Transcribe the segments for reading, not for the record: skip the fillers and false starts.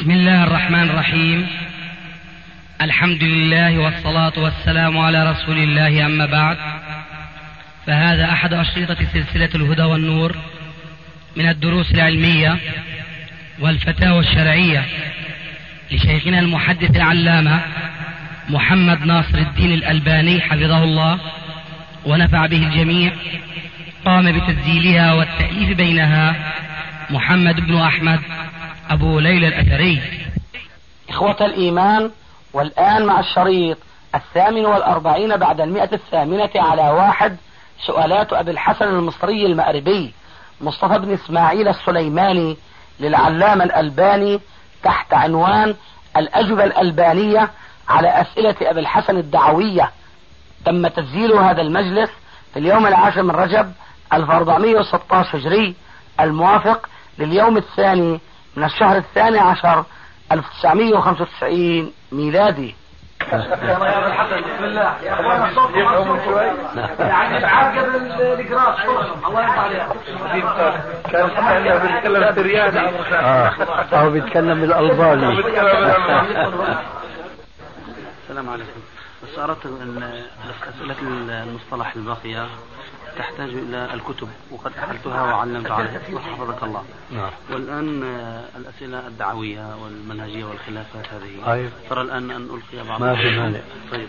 بسم الله الرحمن الرحيم. الحمد لله والصلاة والسلام على رسول الله، أما بعد، فهذا أحد أشرطة سلسلة الهدى والنور من الدروس العلمية والفتاوى الشرعية لشيخنا المحدث العلامة محمد ناصر الدين الألباني حفظه الله ونفع به الجميع. قام بتسجيلها والتأليف بينها محمد بن أحمد أبو ليلى الأثري. إخوة الإيمان، والآن مع الشريط 48 بعد 108 على 1 سؤالات أبي الحسن المصري المأربي مصطفى بن إسماعيل السليماني للعلامة الألباني تحت عنوان الأجوبة الألبانية على أسئلة أبي الحسن الدعوية. تم تسجيل هذا المجلس في اليوم 10 من رجب 1416 هجري، الموافق لليوم 2 من الشهر 12 1995 ميلادي. بسم الله. يعني ابعاد قبل الاقراص. الله يرضى عليك. كان احنا بنتكلم سرياني او بيتكلم بالالباني. السلام عليكم. بس اردت ان اسئله المصطلح الباقيه تحتاج إلى الكتب، وقد أحلتها وعلمت عليها وحفظك الله. والآن الأسئلة الدعوية والمنهجية والخلافات هذه ترى الآن أن ألقي بعض. ما في مانع. طيب.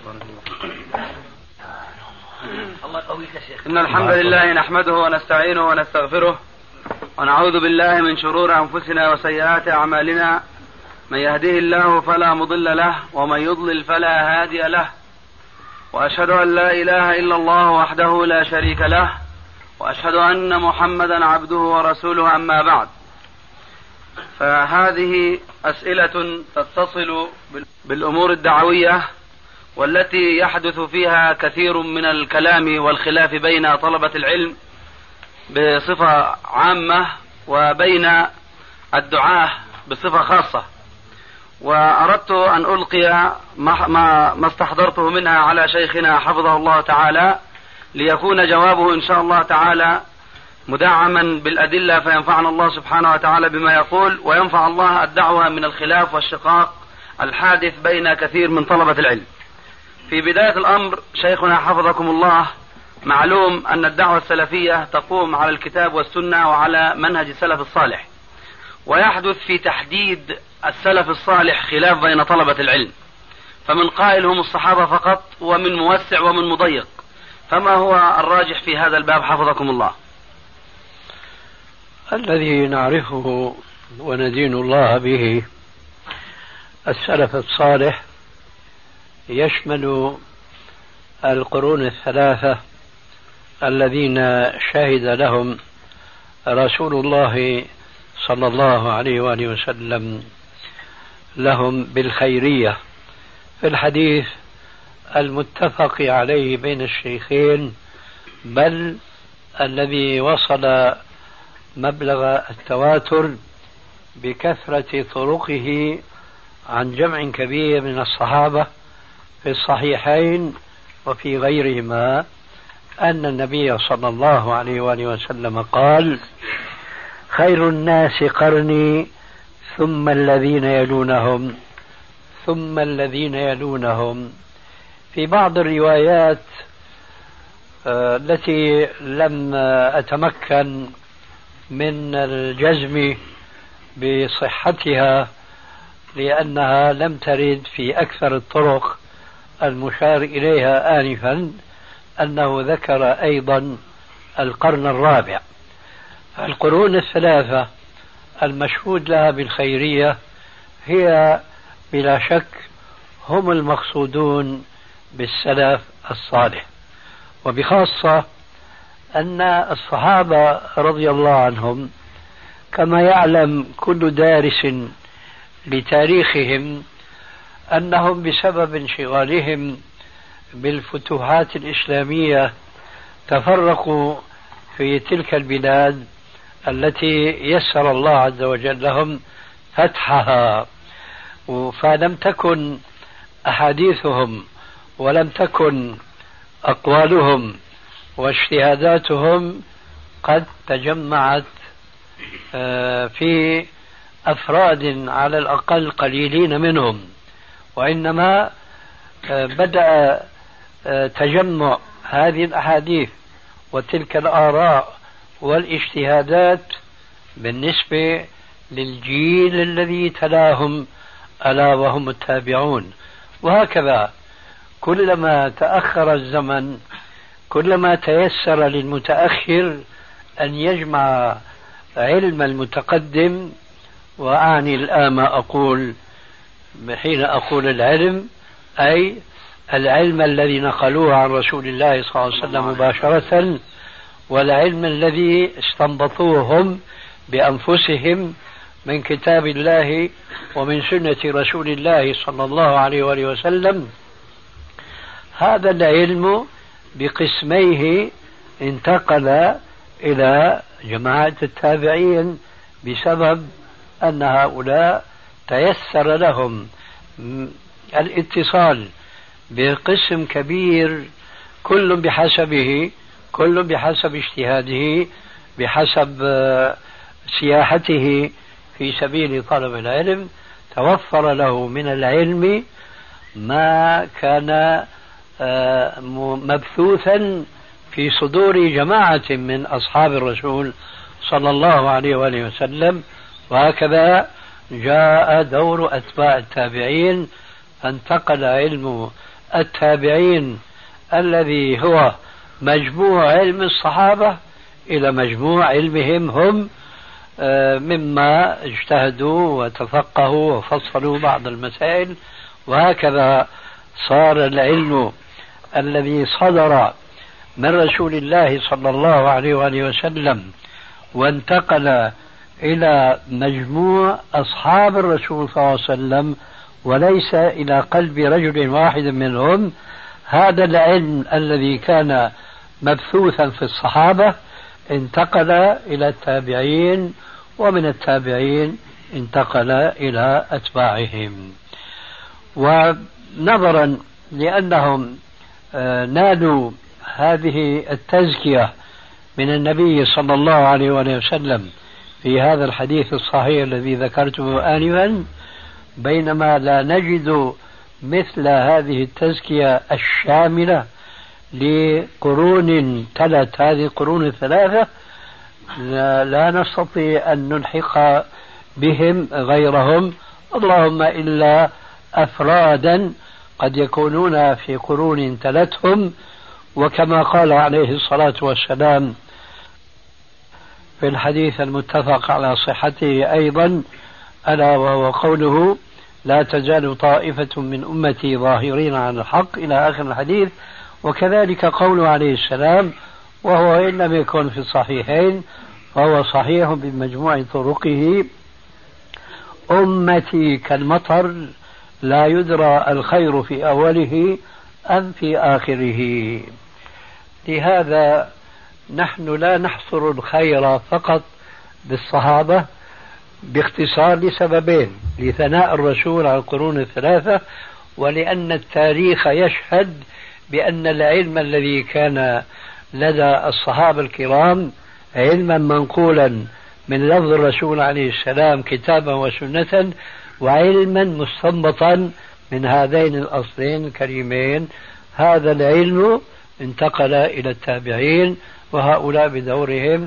الله يقويك يا شيخ. إن الحمد لله نحمده ونستعينه ونستغفره ونعوذ بالله من شرور أنفسنا وسيئات أعمالنا. من يهده الله فلا مضل له ومن يضلل فلا هادي له، وأشهد أن لا إله إلا الله وحده لا شريك له، وأشهد أن محمدا عبده ورسوله، أما بعد. فهذه أسئلة تتصل بالأمور الدعوية والتي يحدث فيها كثير من الكلام والخلاف بين طلبة العلم بصفة عامة وبين الدعاة بصفة خاصة، وأردت أن ألقي ما استحضرته منها على شيخنا حفظه الله تعالى، ليكون جوابه إن شاء الله تعالى مدعما بالأدلة، فينفعنا الله سبحانه وتعالى بما يقول، وينفع الله الدعوة من الخلاف والشقاق الحادث بين كثير من طلبة العلم. في بداية الأمر شيخنا حفظكم الله، معلوم أن الدعوة السلفية تقوم على الكتاب والسنة وعلى منهج السلف الصالح، ويحدث في تحديد السلف الصالح خلاف بين طلبة العلم، فمن قائل هم الصحابة فقط، ومن موسع ومن مضيق. فما هو الراجح في هذا الباب حفظكم الله؟ الذي نعرفه وندين الله به السلف الصالح يشمل القرون الثلاثة الذين شهد لهم رسول الله صلى الله عليه وآله وسلم لهم بالخيرية في الحديث المتفق عليه بين الشيخين، بل الذي وصل مبلغ التواتر بكثرة طرقه عن جمع كبير من الصحابة في الصحيحين وفي غيرهما، أن النبي صلى الله عليه وآله وسلم قال: خير الناس قرني ثم الذين يلونهم ثم الذين يلونهم. في بعض الروايات التي لم أتمكن من الجزم بصحتها لأنها لم ترد في أكثر الطرق المشار إليها آنفا، أنه ذكر أيضا القرن الرابع. القرون الثلاثة المشهود لها بالخيرية هي بلا شك هم المقصودون بالسلف الصالح، وبخاصة أن الصحابة رضي الله عنهم كما يعلم كل دارس لتاريخهم أنهم بسبب انشغالهم بالفتوحات الإسلامية تفرقوا في تلك البلاد التي يسر الله عز وجل لهم فتحها، فلم تكن أحاديثهم ولم تكن أقوالهم واجتهاداتهم قد تجمعت في أفراد على الأقل قليلين منهم، وإنما بدأ تجمع هذه الأحاديث وتلك الآراء والاجتهادات بالنسبة للجيل الذي تلاهم ألا وهم التابعون. وهكذا كلما تأخر الزمن كلما تيسر للمتأخر أن يجمع علم المتقدم. وأعني الآن ما أقول حين أقول العلم أي العلم الذي نقلوه عن رسول الله صلى الله عليه وسلم مباشرة، والعلم الذي استنبطوه هم بأنفسهم من كتاب الله ومن سنة رسول الله صلى الله عليه وآله وسلم. هذا العلم بقسميه انتقل إلى جماعة التابعين بسبب أن هؤلاء تيسر لهم الاتصال بقسم كبير، كل بحسبه، كل بحسب اجتهاده، بحسب سياحته في سبيل طلب العلم، توفر له من العلم ما كان مبثوثا في صدور جماعة من أصحاب الرسول صلى الله عليه وآله وسلم. وهكذا جاء دور أتباع التابعين، فانتقل علم التابعين الذي هو مجموع علم الصحابة إلى مجموع علمهم هم مما اجتهدوا وتفقهوا وفصلوا بعض المسائل. وهكذا صار العلم الذي صدر من رسول الله صلى الله عليه وآله وسلم وانتقل إلى مجموع أصحاب الرسول صلى الله عليه وسلم وليس إلى قلب رجل واحد منهم. هذا العلم الذي كان مبثوثا في الصحابة انتقل إلى التابعين، ومن التابعين انتقل إلى أتباعهم. ونظرا لأنهم نالوا هذه التزكية من النبي صلى الله عليه وسلم في هذا الحديث الصحيح الذي ذكرته آنفا، بينما لا نجد مثل هذه التزكية الشاملة لقرون تلت هذه القرون الثلاثة، لا نستطيع أن نلحق بهم غيرهم، اللهم إلا أفرادا قد يكونون في قرون تلتهم. وكما قال عليه الصلاة والسلام في الحديث المتفق على صحته أيضا، ألا وهو قوله: لا تزال طائفة من أمتي ظاهرين على الحق، إلى آخر الحديث. وكذلك قوله عليه السلام، وهو إن لم يكن في الصحيحين فهو صحيح بمجموع طرقه: أمتي كالمطر لا يدرى الخير في أوله أم في آخره. لهذا نحن لا نحصر الخير فقط بالصحابة باختصار لسببين: لثناء الرسول على القرون الثلاثة، ولأن التاريخ يشهد بأن العلم الذي كان لدى الصحابة الكرام علما منقولا من لفظ الرسول عليه السلام كتابا وسنة، وعلما مستنبطا من هذين الأصلين الكريمين. هذا العلم انتقل إلى التابعين، وهؤلاء بدورهم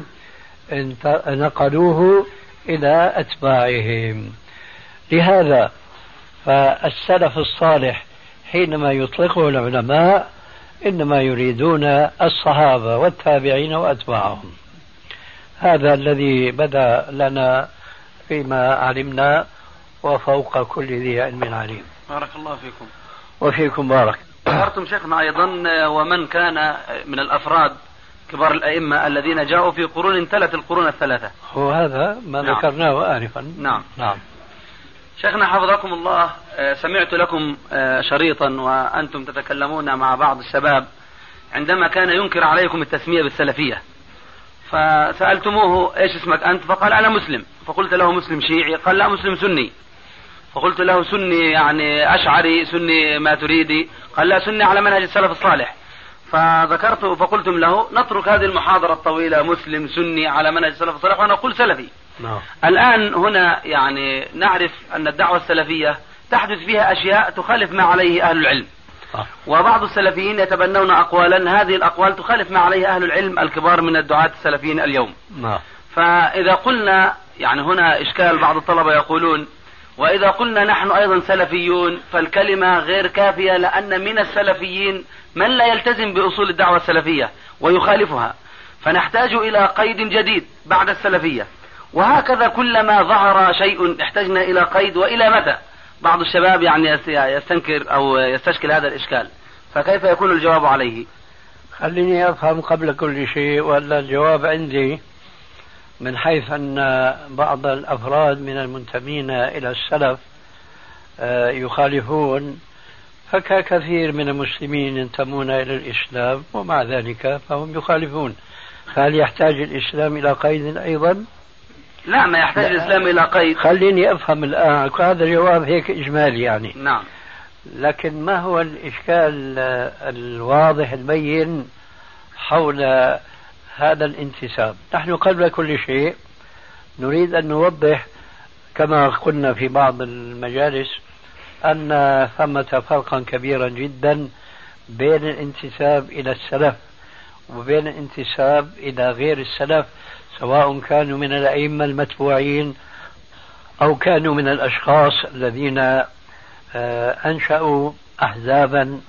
نقلوه إلى أتباعهم. لهذا فالسلف الصالح حينما يطلقه العلماء إنما يريدون الصحابة والتابعين وأتباعهم. هذا الذي بدأ لنا فيما علمنا، وفوق كل ذي علم عليم. بارك الله فيكم. وفيكم بارك. ذكرتم شيخنا أيضا ومن كان من الأفراد كبار الأئمة الذين جاءوا في قرون تلت القرون الثلاثة. هو هذا ما ذكرناه آنفا. نعم. شيخنا حفظكم الله، سمعت لكم شريطا وأنتم تتكلمون مع بعض الشباب عندما كان ينكر عليكم التسمية بالسلفية، فسألتموه: إيش اسمك أنت؟ فقال: أنا مسلم. فقلت له: مسلم شيعي؟ قال: لا، مسلم سني. فقلت له: سني يعني أشعري، سني ما تريدي؟ قال: لا، سني على منهج السلف الصالح. فقلتم له: نترك هذه المحاضرة الطويلة، مسلم سني على منهج السلف الصالح، ونقول سلفي. الآن هنا يعني نعرف أن الدعوة السلفية تحدث فيها أشياء تخالف ما عليه أهل العلم، وبعض السلفيين يتبنون أقوالا هذه الأقوال تخالف ما عليه أهل العلم الكبار من الدعاة السلفيين اليوم. فإذا قلنا يعني هنا إشكال، بعض الطلبة يقولون وإذا قلنا نحن أيضا سلفيون فالكلمة غير كافية، لأن من السلفيين من لا يلتزم بأصول الدعوة السلفية ويخالفها، فنحتاج إلى قيد جديد بعد السلفية، وهكذا كلما ظهر شيء احتجنا إلى قيد. وإلى متى؟ بعض الشباب يعني يستنكر أو يستشكل هذا الإشكال، فكيف يكون الجواب عليه؟ خليني أفهم قبل كل شيء، ولا الجواب عندي من حيث أن بعض الأفراد من المنتمين إلى السلف يخالفون، فكثير من المسلمين ينتمون إلى الإسلام ومع ذلك فهم يخالفون. فهل يحتاج الإسلام إلى قيد أيضا؟ لا، ما يحتاج الإسلام إلى قيد. خليني أفهم الآن، هذا الجواب هيك إجمالي يعني. نعم. لكن ما هو الإشكال الواضح البين حول هذا الانتساب؟ نحن قبل كل شيء نريد أن نوضح كما قلنا في بعض المجالس أن ثمة فرقا كبيرا جدا بين الانتساب إلى السلف وبين الانتساب إلى غير السلف، سواء كانوا من الأئمة المتبوعين أو كانوا من الأشخاص الذين أنشأوا أحزابا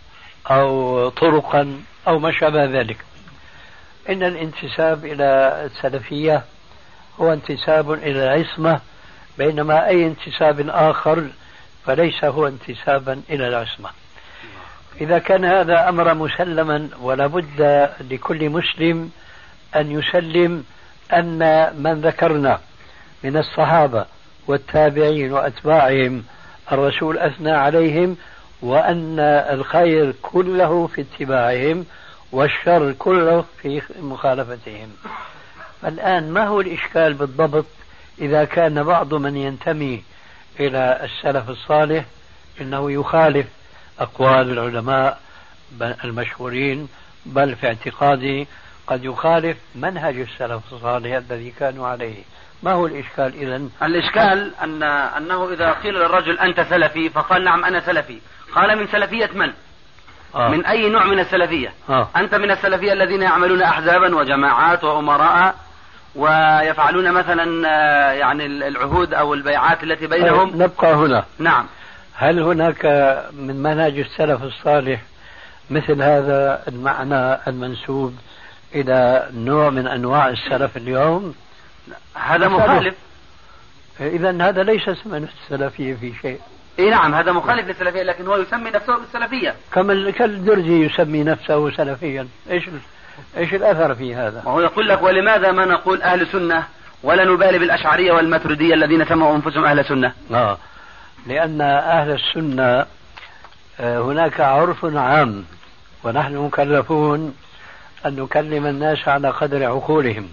أو طرقا أو ما شابه ذلك. إن الانتساب إلى السلفية هو انتساب إلى العصمة، بينما أي انتساب آخر فليس هو انتسابا إلى العصمة. إذا كان هذا أمر مسلما، ولا بد لكل مسلم أن يسلم أن من ذكرنا من الصحابة والتابعين وأتباعهم الرسول أثنى عليهم، وأن الخير كله في اتباعهم والشر كله في مخالفتهم. الآن ما هو الإشكال بالضبط إذا كان بعض من ينتمي إلى السلف الصالح إنه يخالف أقوال العلماء المشهورين، بل في اعتقادي قد يخالف منهج السلف الصالح الذي كانوا عليه؟ ما هو الإشكال إذن؟ الإشكال أنه إذا قيل للرجل أنت سلفي فقال نعم أنا سلفي، قال من سلفية من؟ من أي نوع من السلفية؟ أنت من السلفية الذين يعملون أحزابا وجماعات وأمراء ويفعلون مثلا يعني العهود أو البيعات التي بينهم. نبقى هنا. نعم. هل هناك من منهج السلف الصالح مثل هذا المعنى المنسوب إلى نوع من أنواع السلف اليوم؟ هذا مخالف. إذن هذا ليس اسم السلفية في شيء. إيه نعم، هذا مخالف للسلفية، لكن هو يسمي نفسه بالسلفية كالدرزي يسمي نفسه سلفيا. إيش الأثر في هذا؟ وهو يقول لك ولماذا ما نقول أهل سنة ولا نبالي بالأشعرية والماتريدية الذين سموا أنفسهم أهل سنة؟ لأن أهل السنة هناك عرف عام، ونحن مكلفون أن نكلم الناس على قدر عقولهم.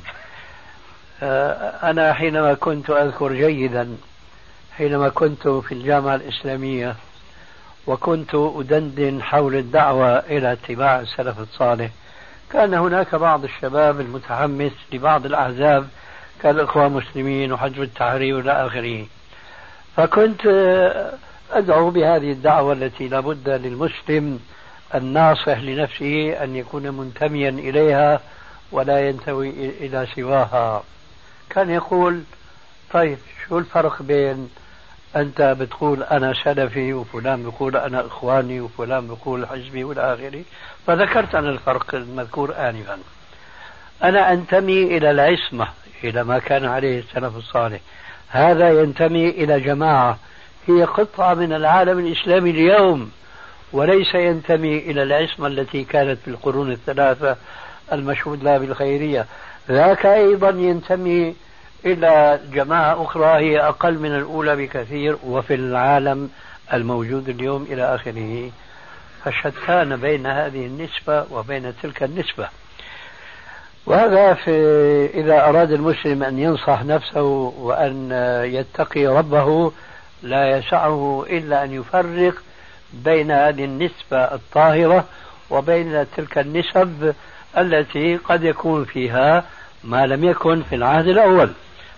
أنا حينما كنت أذكر جيدا حينما كنت في الجامعة الإسلامية وكنت أدندن حول الدعوة إلى اتباع السلف الصالح، كان هناك بعض الشباب المتحمس لبعض الأحزاب كالإخوان المسلمين وحزب التحرير إلى آخره، فكنت أدعو بهذه الدعوة التي لابد للمسلم الناصح لنفسه أن يكون منتميا إليها ولا ينتوي إلى سواها. كان يقول طيب شو الفرق بين أنت بتقول أنا سلفي وفلان بيقول أنا إخواني وفلان بيقول حزبي والى آخره؟ فذكرت أنا الفرق المذكور آنفا. أنا أنتمي إلى العصمة، إلى ما كان عليه السلف الصالح، هذا ينتمي إلى جماعة هي قطعة من العالم الإسلامي اليوم، وليس ينتمي إلى العصمة التي كانت في القرون الثلاثة المشهود لها بالخيرية. ذاك أيضا ينتمي إلى جماعة أخرى هي أقل من الأولى بكثير وفي العالم الموجود اليوم إلى آخره. فشتان بين هذه النسبة وبين تلك النسبة. وهذا إذا أراد المسلم أن ينصح نفسه وأن يتقي ربه لا يسعه إلا أن يفرق بين هذه النسبة الطاهرة وبين تلك النسب التي قد يكون فيها ما لم يكن في العهد الأول.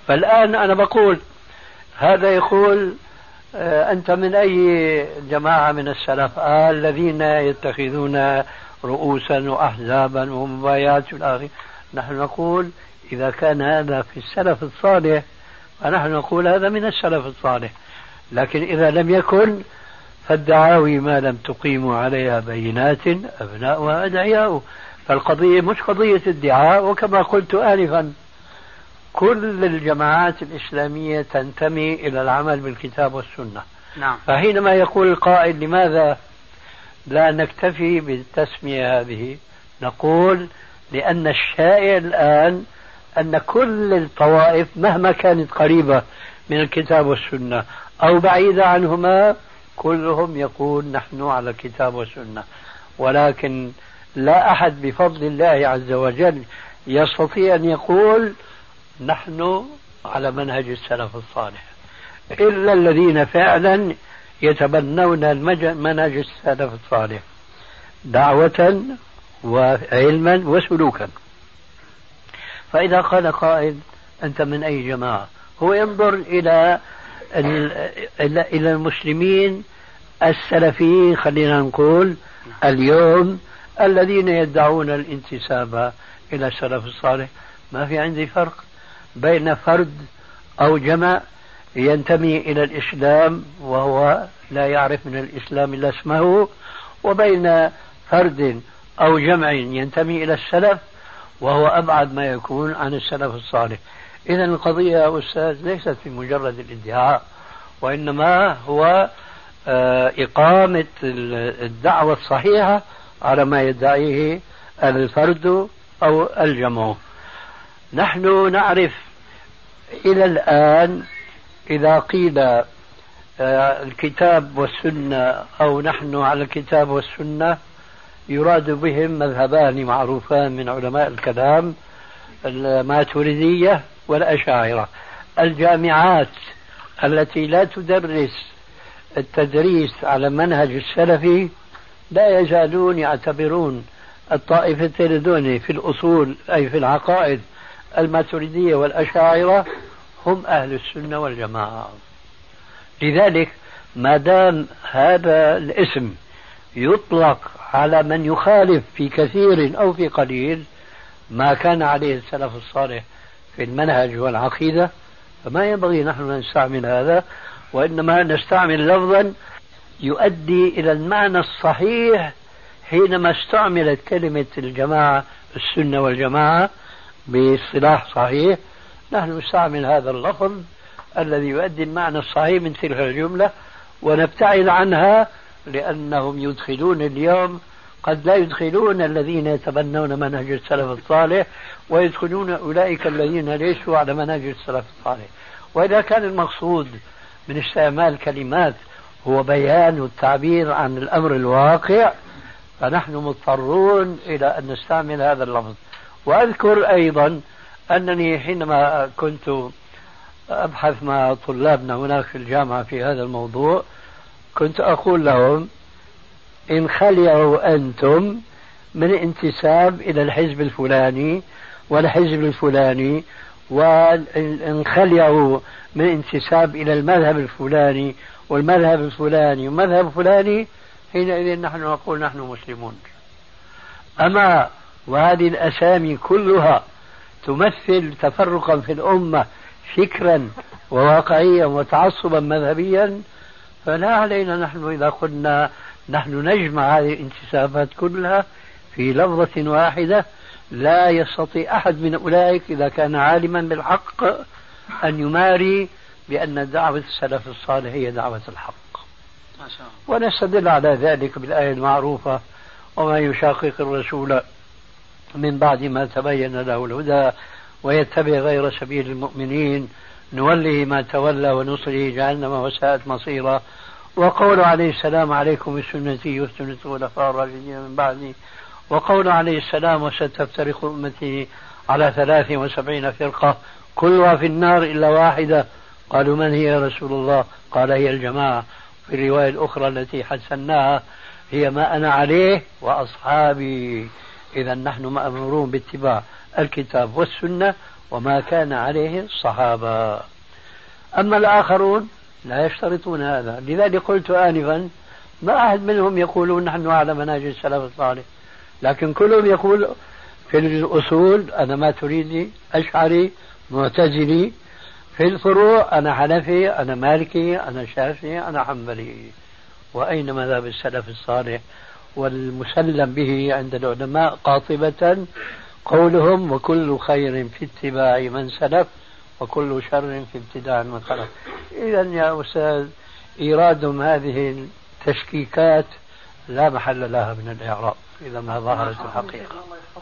فالآن أنا بقول هذا يقول أنت من أي جماعة من السلف؟ الذين يتخذون رؤوسا وأحزابا ومبايعات والآخر. نحن نقول إذا كان هذا في السلف الصالح فنحن نقول هذا من السلف الصالح، لكن إذا لم يكن فالدعاوي ما لم تقيموا عليها بينات أبناؤها أدعياء. فالقضية مش قضية ادعاء، وكما قلت آنفا كل الجماعات الإسلامية تنتمي إلى العمل بالكتاب والسنة. نعم. فحينما يقول القائل لماذا لا نكتفي بالتسمية هذه، نقول لأن الشائع الآن أن كل الطوائف مهما كانت قريبة من الكتاب والسنة أو بعيدة عنهما كلهم يقول نحن على الكتاب والسنة، ولكن لا أحد بفضل الله عز وجل يستطيع أن يقول نحن على منهج السلف الصالح إلا الذين فعلا يتبنون منهج السلف الصالح دعوة وعلما وسلوكا. فإذا قال قائل أنت من أي جماعة، هو ينظر إلى المسلمين السلفيين خلينا نقول اليوم الذين يدعون الانتساب إلى السلف الصالح. ما في عندي فرق بين فرد أو جمع ينتمي إلى الإسلام وهو لا يعرف من الإسلام إلا اسمه، وبين فرد أو جمع ينتمي إلى السلف وهو أبعد ما يكون عن السلف الصالح. إذن القضية يا أستاذ ليست في مجرد الادعاء، وإنما هو إقامة الدعوة الصحيحة على ما يدعيه الفرد أو الجمع. نحن نعرف إلى الآن إذا قيل الكتاب والسنة أو نحن على الكتاب والسنة يراد بهم مذهبان معروفان من علماء الكلام، الماتريدية والأشاعرة. الجامعات التي لا تدرس التدريس على منهج السلفي لا يزالون يعتبرون الطائفتين دون في الأصول أي في العقائد الماتريدية والأشاعرة هم أهل السنة والجماعة. لذلك ما دام هذا الاسم يطلق على من يخالف في كثير أو في قليل ما كان عليه السلف الصالح في المنهج والعقيدة، فما ينبغي نحن نستعمل هذا، وإنما نستعمل لفظا يؤدي إلى المعنى الصحيح. حينما استعملت كلمة الجماعة السنة والجماعة باصطلاح صحيح نحن نستعمل هذا اللفظ الذي يؤدي المعنى الصحيح من تلك الجملة ونبتعد عنها، لأنهم يدخلون اليوم قد لا يدخلون الذين يتبنون منهج السلف الصالح ويدخلون أولئك الذين ليسوا على منهج السلف الصالح. وإذا كان المقصود من استعمال كلمات هو بيان والتعبير عن الأمر الواقع فنحن مضطرون إلى أن نستعمل هذا اللفظ. وأذكر أيضا أنني حينما كنت أبحث مع طلابنا هناك في الجامعة في هذا الموضوع كنت أقول لهم إن خلعوا أنتم من انتساب إلى الحزب الفلاني والحزب الفلاني، وإن خلعوا من انتساب إلى المذهب الفلاني والمذهب الفلاني والمذهب الفلاني، حينئذ نحن نقول نحن مسلمون. أما وهذه الأسامي كلها تمثل تفرقا في الأمة فكرا وواقعيا وتعصبا مذهبيا، فلا علينا نحن إذا قلنا نحن نجمع هذه الانتسابات كلها في لفظة واحدة. لا يستطيع أحد من أولئك إذا كان عالما بالحق أن يماري بأن دعوة السلف الصالح هي دعوة الحق. ونستدل على ذلك بالآية المعروفة وما يشاقق الرسول من بعد ما تبين له الهدى ويتبع غير سبيل المؤمنين نوله ما تولى ونصره جهنم وساءت مصيرا. وقول عليه السلام عليكم بسنتي وسنة الخلفاء الراشدين من بعدي. وقول عليه السلام وستفترق أمتي على 73 فرقة كلها في النار إلا واحدة. قالوا من هي يا رسول الله؟ قال هي الجماعة. في الرواية الأخرى التي حسناها هي ما أنا عليه وأصحابي. إذا نحن مأمورون باتباع الكتاب والسنة وما كان عليه الصحابة. أما الآخرون لا يشترطون هذا. لذلك قلت آنفا ما أحد منهم يقولون نحن على منهج السلف الصالح، لكن كلهم يقول في الأصول أنا ماتريدي أشعري معتزلي، في الفروع أنا حنفي أنا مالكي أنا شافعي أنا حنبلي. وأين مذهب السلف الصالح والمسلم به عند العلماء قاطبة قولهم وكل خير في اتباع من سلف وكل شر في ابتداع من خلف. إذا يا أستاذ إيرادهم هذه التشكيكات لا محل لها من الإعراب إذا ما ظهرت الحقيقة.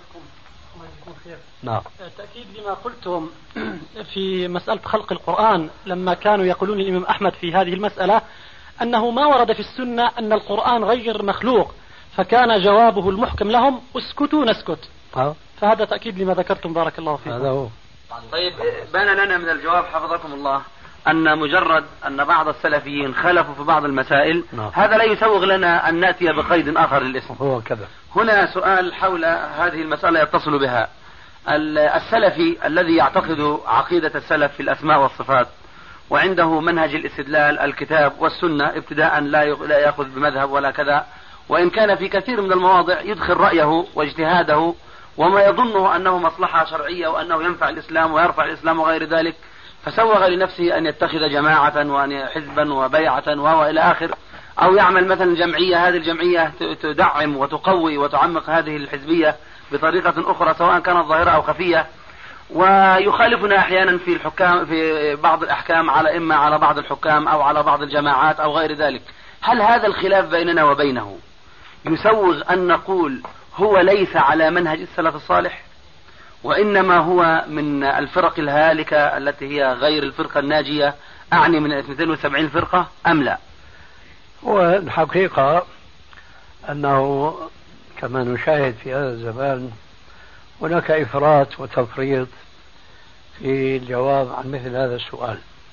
نعم. تأكيد لما قلتم في مسألة خلق القرآن، لما كانوا يقولون الإمام أحمد في هذه المسألة أنه ما ورد في السنة أن القرآن غير مخلوق، فكان جوابه المحكم لهم اسكتوا نسكت. فهذا تأكيد لما ذكرتم بارك الله فيكم. هذا هو. طيب بان لنا من الجواب حفظكم الله أن مجرد أن بعض السلفيين خلفوا في بعض المسائل هذا لا يسوغ لنا أن نأتي بقيد آخر للاسم. هو كذا. هنا سؤال حول هذه المسألة يتصل بها. السلفي الذي يعتقد عقيدة السلف في الأسماء والصفات وعنده منهج الاستدلال الكتاب والسنة ابتداء لا يأخذ بمذهب ولا كذا، وإن كان في كثير من المواضع يدخل رأيه واجتهاده وما يظنه أنه مصلحة شرعية وأنه ينفع الإسلام ويرفع الإسلام وغير ذلك، فسوغ لنفسه أن يتخذ جماعة وأن حزبا وبيعة وإلى آخر، أو يعمل مثلا جمعية، هذه الجمعية تدعم وتقوي وتعمق هذه الحزبية بطريقة أخرى سواء كانت ظاهرة أو خفية، ويخالفنا أحيانا في الحكام في بعض الأحكام على إما على بعض الحكام أو على بعض الجماعات أو غير ذلك. هل هذا الخلاف بيننا وبينه يسوغ أن نقول هو ليس على منهج السلف الصالح وإنما هو من الفرق الهالكة التي هي غير الفرقة الناجية، أعني من 72 فرقة أم لا؟ والحقيقة أنه كما نشاهد في هذا الزمان هناك إفراط وتفريط في الجواب عن مثل هذا السؤال.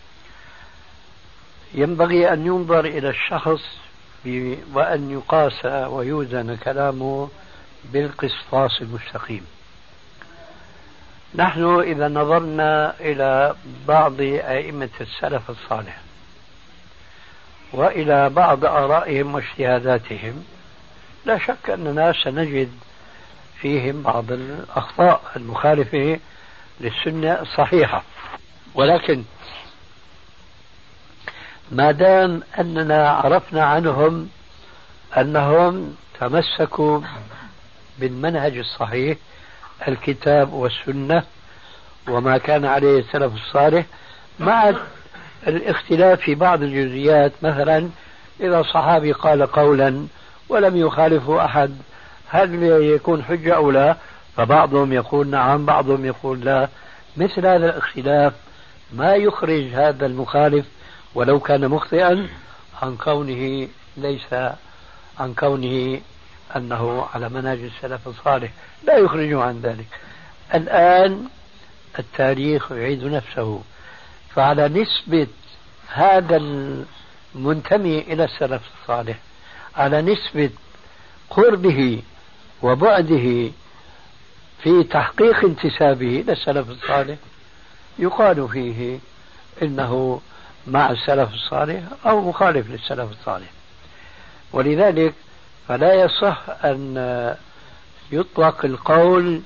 ينبغي أن ينظر إلى الشخص وأن يقاس ويوزن كلامه بالقسطاس المستقيم. نحن إذا نظرنا إلى بعض أئمة السلف الصالح وإلى بعض آرائهم واجتهاداتهم لا شك أننا سنجد فيهم بعض الأخطاء المخالفة للسنة الصحيحة، ولكن ما دام أننا عرفنا عنهم أنهم تمسكوا بالمنهج الصحيح الكتاب والسنة وما كان عليه السلف الصالح مع الاختلاف في بعض الجزئيات، مثلا إذا صحابي قال قولا ولم يخالفه أحد هل يكون حجة أو لا؟ فبعضهم يقول نعم بعضهم يقول لا. مثل هذا الاختلاف ما يخرج هذا المخالف ولو كان مخطئا عن كونه عن كونه أنه على منهج السلف الصالح، لا يخرجه عن ذلك. الآن التاريخ يعيد نفسه، فعلى نسبة هذا المنتمي إلى السلف الصالح على نسبة قربه وبعده في تحقيق انتسابه إلى السلف الصالح يقال فيه إنه مع السلف الصالح أو مخالف للسلف الصالح. ولذلك فلا يصح أن يطلق القول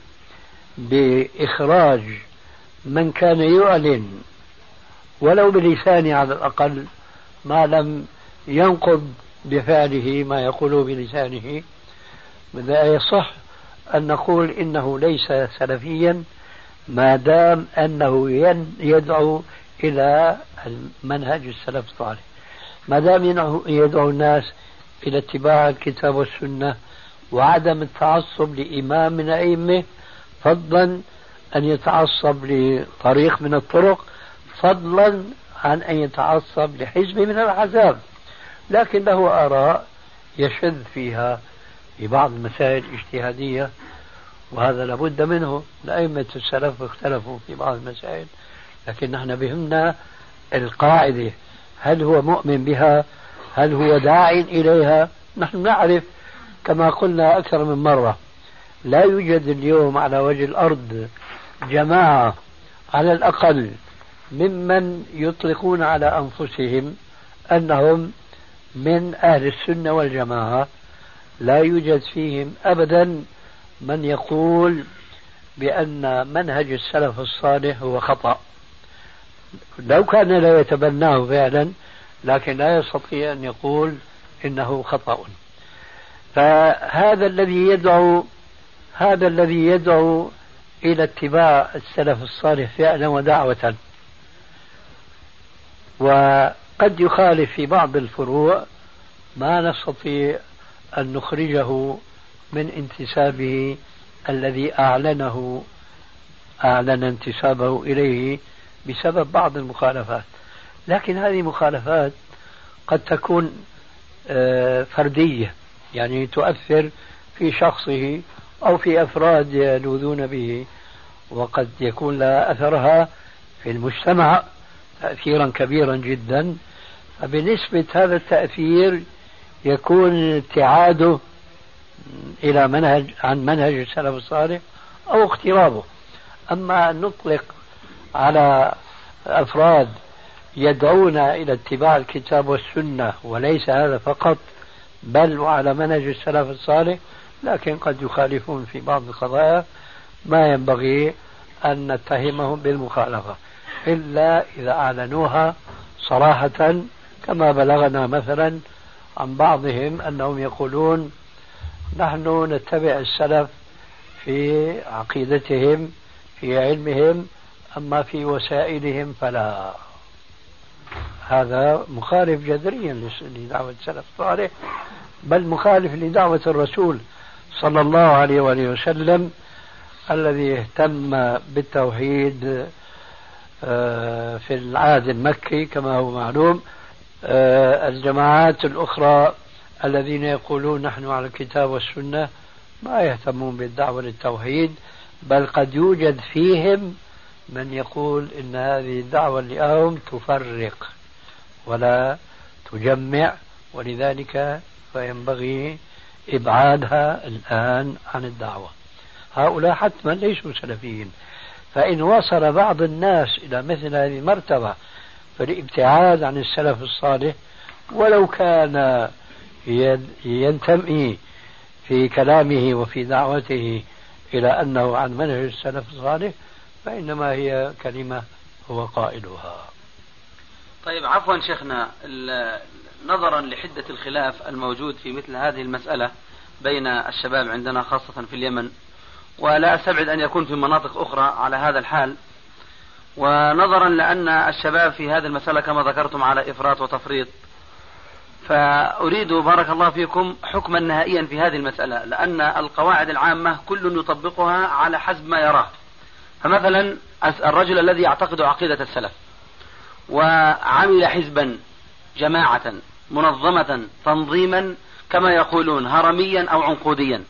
بإخراج من كان يعلن ولو بلسانه على الأقل ما لم ينقض بفعله ما يقوله بلسانه. لا يصح أن نقول إنه ليس سلفيا ما دام أنه يدعو إلى منهج السلف الصالح، ما دام يدعو الناس إلى اتباع الكتاب والسنة وعدم التعصب لإمام من أئمة، فضلا أن يتعصب لطريق من الطرق، فضلا عن أن يتعصب لحزب من الأحزاب، لكن له آراء يشذ فيها في بعض المسائل الاجتهادية، وهذا لابد منه. الأئمة السلف اختلفوا في بعض المسائل، لكن نحن بهمنا القاعدة، هل هو مؤمن بها؟ هل هو داع إليها؟ نحن نعرف كما قلنا أكثر من مرة لا يوجد اليوم على وجه الأرض جماعة على الأقل ممن يطلقون على أنفسهم أنهم من أهل السنة والجماعة، لا يوجد فيهم أبدا من يقول بأن منهج السلف الصالح هو خطأ، لو كان لا يتبناه فعلا، لكن لا يستطيع أن يقول إنه خطأ. فهذا الذي يدعو إلى اتباع السلف الصالح فعلا ودعوة، وقد يخالف في بعض الفروع ما نستطيع أن نخرجه من انتسابه الذي أعلن انتسابه إليه بسبب بعض المخالفات. لكن هذه مخالفات قد تكون فردية، يعني تؤثر في شخصه أو في أفراد يلوذون به، وقد يكون لها أثرها في المجتمع تأثيرا كبيرا جدا. فبنسبة هذا التأثير يكون ابتعاده إلى عن منهج السلف الصالح أو اقترابه. أما أن نطلق على أفراد يدعون إلى اتباع الكتاب والسنة وليس هذا فقط، بل وعلى منهج السلف الصالح، لكن قد يخالفون في بعض القضايا، ما ينبغي أن نتهمهم بالمخالفة إلا إذا أعلنوها صراحة، كما بلغنا مثلا عن بعضهم أنهم يقولون نحن نتبع السلف في عقيدتهم في علمهم، أما في وسائلهم فلا. هذا مخالف جذريا لدعوة السلف الصالح، بل مخالف لدعوة الرسول صلى الله عليه وآله وسلم الذي اهتم بالتوحيد في العهد المكي كما هو معلوم. الجماعات الأخرى الذين يقولون نحن على الكتاب والسنة ما يهتمون بالدعوة للتوحيد، بل قد يوجد فيهم من يقول إن هذه الدعوة لهم تفرق ولا تجمع، ولذلك فينبغي إبعادها الآن عن الدعوة. هؤلاء حتما ليسوا سلفيين، فإن وصل بعض الناس إلى مثل هذه المرتبة فالابتعاد عن السلف الصالح، ولو كان ينتمي في كلامه وفي دعوته إلى أنه عن منهج السلف الصالح، فإنما هي كلمة هو قائلها. طيب عفوا شيخنا، نظرا لحدة الخلاف الموجود في مثل هذه المسألة بين الشباب عندنا خاصة في اليمن، ولا أستبعد أن يكون في مناطق أخرى على هذا الحال، ونظرا لأن الشباب في هذه المسألة كما ذكرتم على إفراط وتفريط، فأريد بارك الله فيكم حكما نهائيا في هذه المسألة، لأن القواعد العامة كل يطبقها على حسب ما يراه. فمثلا الرجل الذي يعتقد عقيدة السلف وعمل حزبا جماعة منظمة تنظيما كما يقولون هرميا أو عنقوديا،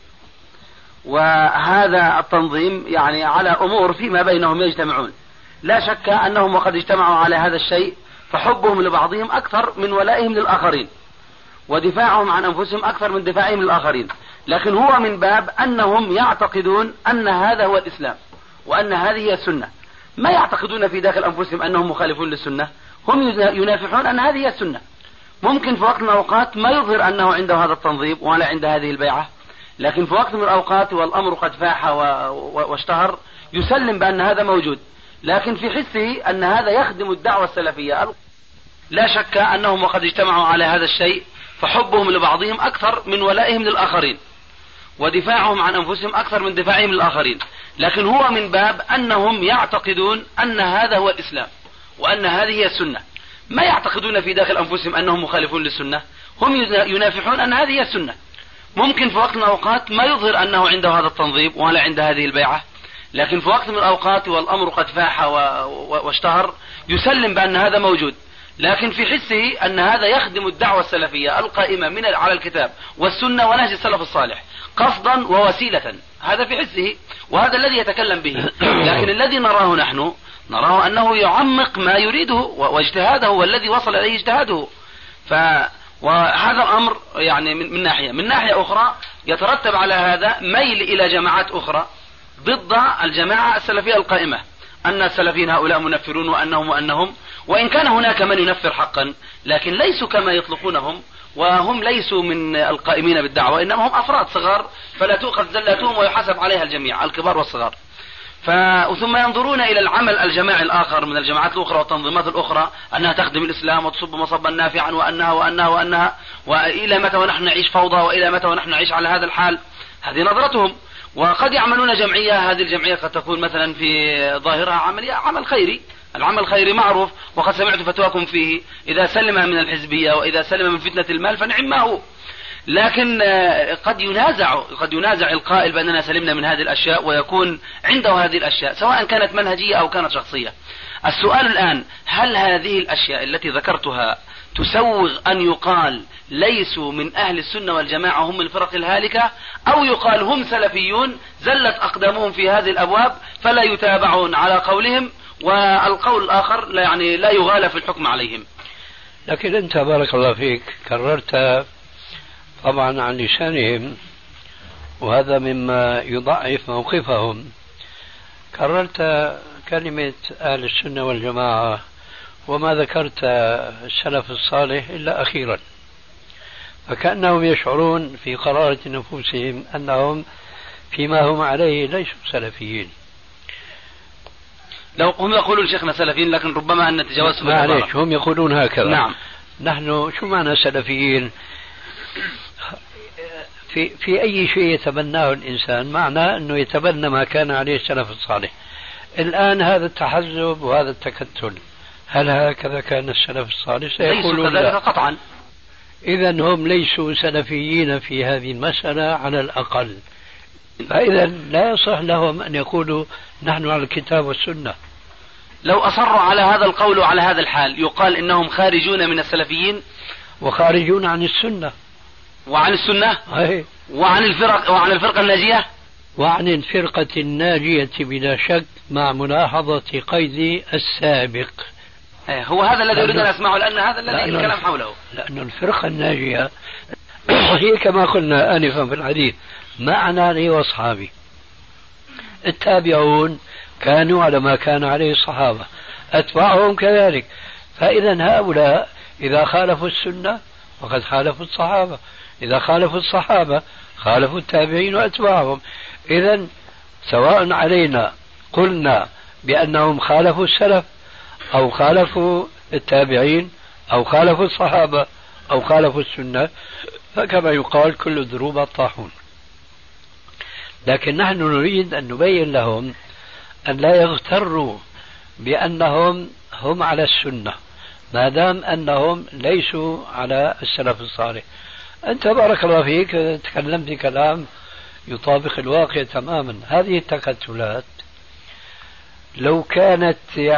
وهذا التنظيم يعني على أمور فيما بينهم يجتمعون، لا شك أنهم وقد اجتمعوا على هذا الشيء فحبهم لبعضهم أكثر من ولائهم للآخرين، ودفاعهم عن أنفسهم أكثر من دفاعهم للآخرين، لكن هو من باب أنهم يعتقدون أن هذا هو الإسلام وأن هذه هي السنة، ما يعتقدون في داخل أنفسهم أنهم مخالفون للسنة، هم ينافحون أن هذه هي السنة. ممكن في وقت من الأوقات ما يظهر أنه عنده هذا التنظيم ولا عنده هذه البيعة، لكن في وقت من الأوقات والأمر قد فاح واشتهر يسلم بأن هذا موجود، لكن في حسه أن هذا يخدم الدعوة السلفية. لا شك أنهم وقد اجتمعوا على هذا الشيء فحبهم لبعضهم أكثر من ولائهم للآخرين، ودفاعهم عن أنفسهم أكثر من دفاعهم للآخرين، لكن هو من باب أنهم يعتقدون أن هذا هو الإسلام وأن هذه هي السنة، ما يعتقدون في داخل أنفسهم أنهم مخالفون للسنة، هم ينافحون أن هذه هي السنة. ممكن في وقت من الأوقات ما يظهر أنه عنده هذا التنظيم ولا عنده هذه البيعة، لكن في وقت من الأوقات والأمر قد فاح واشتهر يسلم بأن هذا موجود، لكن في حسه أن هذا يخدم الدعوة السلفية القائمة على الكتاب والسنة ونهج السلف الصالح قصدا ووسيلة، هذا في حسه وهذا الذي يتكلم به. لكن الذي نراه نحن نراه أنه يعمق ما يريده واجتهاده هو الذي وصل إليه اجتهاده. وهذا الأمر يعني من ناحية أخرى يترتب على هذا ميل إلى جماعات أخرى ضد الجماعة السلفية القائمة، أن السلفيين هؤلاء منفرون وأنهم وإن كان هناك من ينفر حقا، لكن ليسوا كما يطلقونهم، وهم ليسوا من القائمين بالدعوة، إنما هم أفراد صغار فلا تؤخذ زلاتهم ويحاسب عليها الجميع الكبار والصغار. ثم ينظرون إلى العمل الجماعي الآخر من الجماعات الأخرى والتنظيمات الأخرى أنها تخدم الإسلام وتصب مصبا نافعا وأنها وإلى متى ونحن نعيش فوضى، وإلى متى ونحن نعيش على هذا الحال. هذه نظرتهم. وقد يعملون جمعية، هذه الجمعية قد تكون مثلا في ظاهرها عمل خيري، العمل الخيري معروف، وقد سمعت فتواكم فيه، إذا سلم من الحزبية وإذا سلم من فتنة المال فنعم ما هو. لكن قد ينازع القائل بأننا سلمنا من هذه الأشياء ويكون عنده هذه الأشياء سواء كانت منهجية أو كانت شخصية. السؤال الآن، هل هذه الأشياء التي ذكرتها تسوغ أن يقال ليسوا من أهل السنة والجماعة، هم من الفرق الهالكة، أو يقال هم سلفيون زلت أقدامهم في هذه الأبواب فلا يتابعون على قولهم، والقول الآخر لا يغالى في الحكم عليهم؟ لكن أنت بارك الله فيك كررت طبعا عن لسانهم، وهذا مما يضعف موقفهم. كررت كلمة أهل السنة والجماعة وما ذكرت السلف الصالح إلا أخيرا، فكأنهم يشعرون في قرارة نفوسهم أنهم فيما هم عليه ليسوا سلفيين. لو هم يقولون شيخنا سلفيين، لكن ربما أن نتجاوز معليش، هم يقولون هكذا. نعم. نحن شو معنى سلفيين؟ في أي شيء يتبناه الإنسان معناه أنه يتبنى ما كان عليه السلف الصالح. الآن هذا التحزب وهذا التكتل، هل هكذا كان السلف الصالح؟ سيقولون ذلك قطعا. إذا هم ليسوا سلفيين في هذه المسألة على الأقل، فإذا لا يصح لهم أن يقولوا نحن على الكتاب والسنة. لو أصروا على هذا القول وعلى هذا الحال يقال إنهم خارجون من السلفيين وخارجون عن السنة وعن السنة وعن الفرقة الناجية وعن الفرقة الناجية بلا شك، مع ملاحظة قيد السابق. هو هذا الذي أريد أن أسمعه، لأن هذا الذي الكلام حوله. لأن الفرقة الناجية هي كما قلنا آنفا في الحديث معنا لي وأصحابي. التابعون كانوا على ما كان عليه الصحابة، أتباعهم كذلك. فإذا هؤلاء إذا خالفوا السنة وقد خالفوا الصحابة، إذا خالفوا الصحابة خالفوا التابعين وأتباعهم. إذا سواء علينا قلنا بأنهم خالفوا السلف أو خالفوا التابعين أو خالفوا الصحابة أو خالفوا السنة، فكما يقال كل الضروب الطاحون. لكن نحن نريد أن نبين لهم أن لا يغتروا بأنهم هم على السنة ما دام أنهم ليسوا على السلف الصالح. أنت بارك الله فيك تكلمت كلام يطابق الواقع تماما. هذه التكتلات لو كانت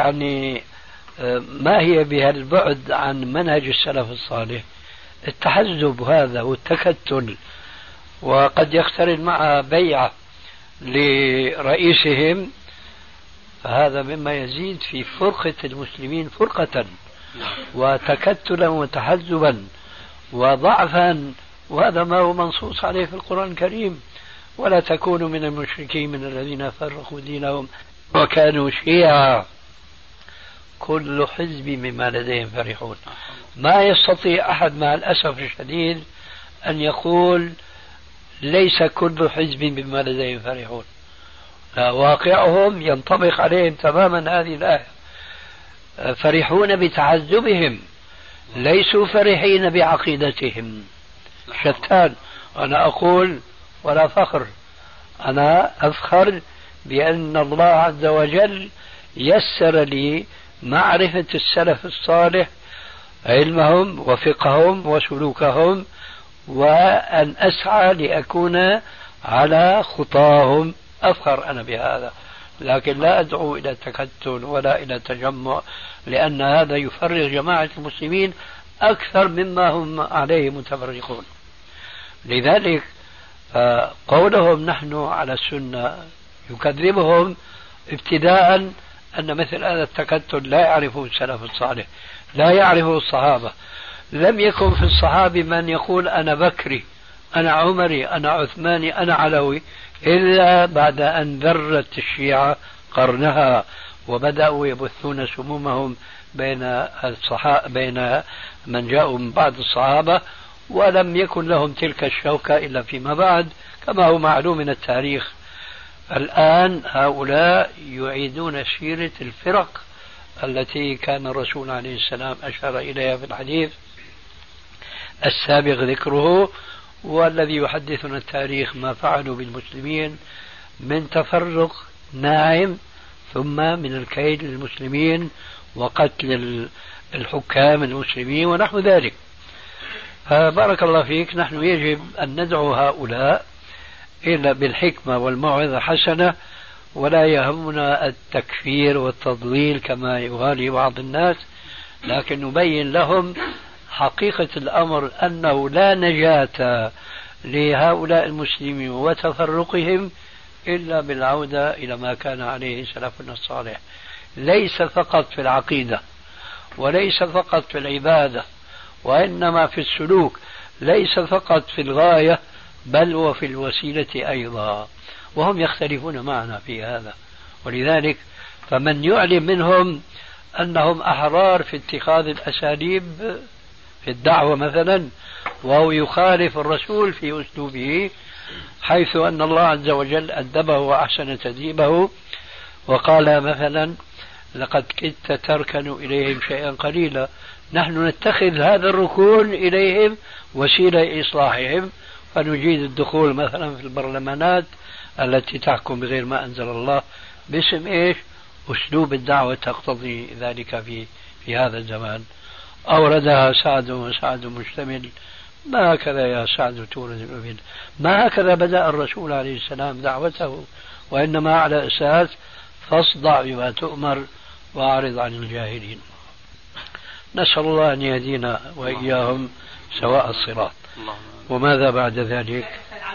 ما هي بها البعد عن منهج السلف الصالح، التحزب هذا والتكتل، وقد يقترن مع بيعة لرئيسهم، فهذا مما يزيد في فرقة المسلمين فرقة وتكتلا وتحزبا وضعفا، وهذا ما هو منصوص عليه في القرآن الكريم: ولا تكونوا من المشركين من الذين فرقوا دينهم وكانوا شيعا كل حزب مما لديهم فرحون. ما يستطيع أحد مع الأسف الشديد أن يقول ليس كل حزب بما لديهم فرحون. واقعهم ينطبق عليهم تماما هذه الآية. فرحون بتعذبهم، ليسوا فرحين بعقيدتهم. شتان. أنا أقول ولا فخر، أنا أفخر بأن الله عز وجل يسر لي معرفة السلف الصالح، علمهم وفقههم وسلوكهم، وأن أسعى لأكون على خطاهم. أفخر أنا بهذا، لكن لا أدعو إلى تكتل ولا إلى تجمع، لأن هذا يفرغ جماعة المسلمين أكثر مما هم عليه متفرقون. لذلك قولهم نحن على السنة يكذبهم ابتداء أن مثل هذا التكتل لا يعرفه السلف الصالح، لا يعرفه الصحابة. لم يكن في الصحابة من يقول أنا بكري، أنا عمري، أنا عثماني، أنا علوي، إلا بعد أن ذرت الشيعة قرنها وبدأوا يبثون سمومهم بين من جاءوا من بعد الصحابة، ولم يكن لهم تلك الشوكة إلا فيما بعد كما هو معلوم من التاريخ. الآن هؤلاء يعيدون سيرة الفرق التي كان الرسول عليه السلام أشار إليها في الحديث السابق ذكره، والذي يحدثنا التاريخ ما فعلوا بالمسلمين من تفرق ناعم، ثم من الكيد للمسلمين وقتل الحكام المسلمين ونحو ذلك. فبارك الله فيك، نحن يجب أن ندعو هؤلاء إلا بالحكمة والموعظة الحسنة، ولا يهمنا التكفير والتضليل كما يغالي بعض الناس، لكن نبين لهم حقيقة الأمر أنه لا نجاة لهؤلاء المسلمين وتفرقهم إلا بالعودة إلى ما كان عليه سلفنا الصالح، ليس فقط في العقيدة وليس فقط في العبادة، وإنما في السلوك، ليس فقط في الغاية بل وفي الوسيلة أيضا، وهم يختلفون معنا في هذا. ولذلك فمن يعلم منهم أنهم أحرار في اتخاذ الأساليب في الدعوة مثلا، وهو يخالف الرسول في أسلوبه، حيث أن الله عز وجل أدبه وأحسن تدريبه وقال مثلا لقد كدت تركن إليهم شيئا قليلا، نحن نتخذ هذا الركون إليهم وسيلة إصلاحهم، فنجيد الدخول مثلا في البرلمانات التي تحكم بغير ما أنزل الله باسم إيش؟ أسلوب الدعوة تقتضي ذلك في هذا الزمان. أوردها سعد، وسعد مشتمل، ما هكذا يا سعد تورد الأبد، ما هكذا بدأ الرسول عليه السلام دعوته، وإنما على أساس فاصدع بما تؤمر وأعرض عن الجاهلين. نسأل الله أن يهدينا وإياهم سواء الصراط. وماذا بعد ذلك؟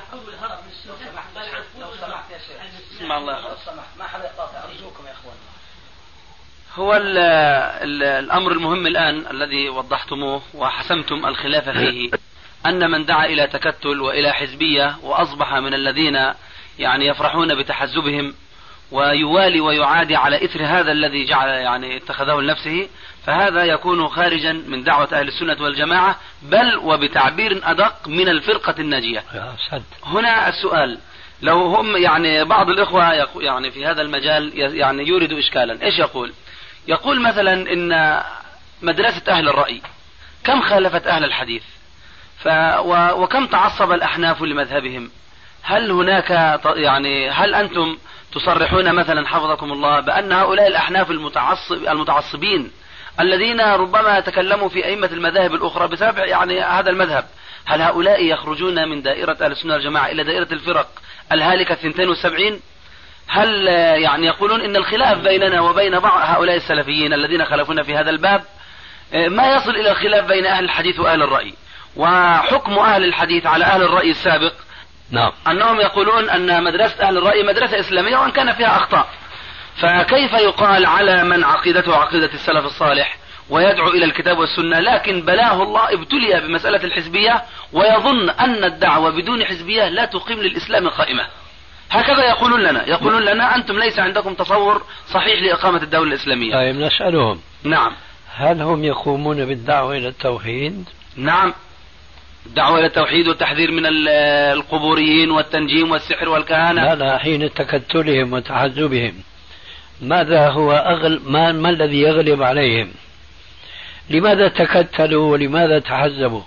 هو الأمر المهم الآن الذي وضحتموه وحسمتم الخلاف فيه، أن من دعا إلى تكتل وإلى حزبية وأصبح من الذين يعني يفرحون بتحزبهم ويوالي ويعادي على إثر هذا الذي جعل يعني اتخذه لنفسه، فهذا يكون خارجا من دعوة أهل السنة والجماعة، بل وبتعبير أدق من الفرقة الناجية. هنا السؤال، لو هم يعني بعض الإخوة يعني في هذا المجال يعني يورد إشكالا، إيش يقول مثلا إن مدرسة أهل الرأي كم خالفت أهل الحديث، وكم تعصب الأحناف لمذهبهم، هل هناك يعني هل أنتم تصرحون مثلا حفظكم الله بأن هؤلاء الأحناف المتعصبين الذين ربما تكلموا في أئمة المذاهب الأخرى بسبب يعني هذا المذهب، هل هؤلاء يخرجون من دائرة أهل السنة والجماعة إلى دائرة الفرق الهالكة 72؟ هل يعني يقولون إن الخلاف بيننا وبين بعض هؤلاء السلفيين الذين خالفونا في هذا الباب ما يصل إلى الخلاف بين أهل الحديث وأهل الرأي، وحكم أهل الحديث على أهل الرأي السابق نعم أنهم يقولون أن مدرسة أهل الرأي مدرسة إسلامية وأن كان فيها أخطاء، فكيف يقال على من عقيدته عقيدة السلف الصالح ويدعو إلى الكتاب والسنة لكن بلاه الله ابتلي بمسألة الحزبية ويظن أن الدعوة بدون حزبية لا تقيم للإسلام قائمة؟ هكذا يقولون لنا أنتم ليس عندكم تصور صحيح لإقامة الدولة الإسلامية. طيب نسألهم، نعم، هل هم يقومون بالدعوة إلى التوحيد؟ نعم، الدعوة إلى التوحيد والتحذير من القبوريين والتنجيم والسحر والكهانة. لا، حين تكتلهم وتحزبهم ماذا هو ما الذي يغلب عليهم؟ لماذا تكتلوا ولماذا تحزبوا؟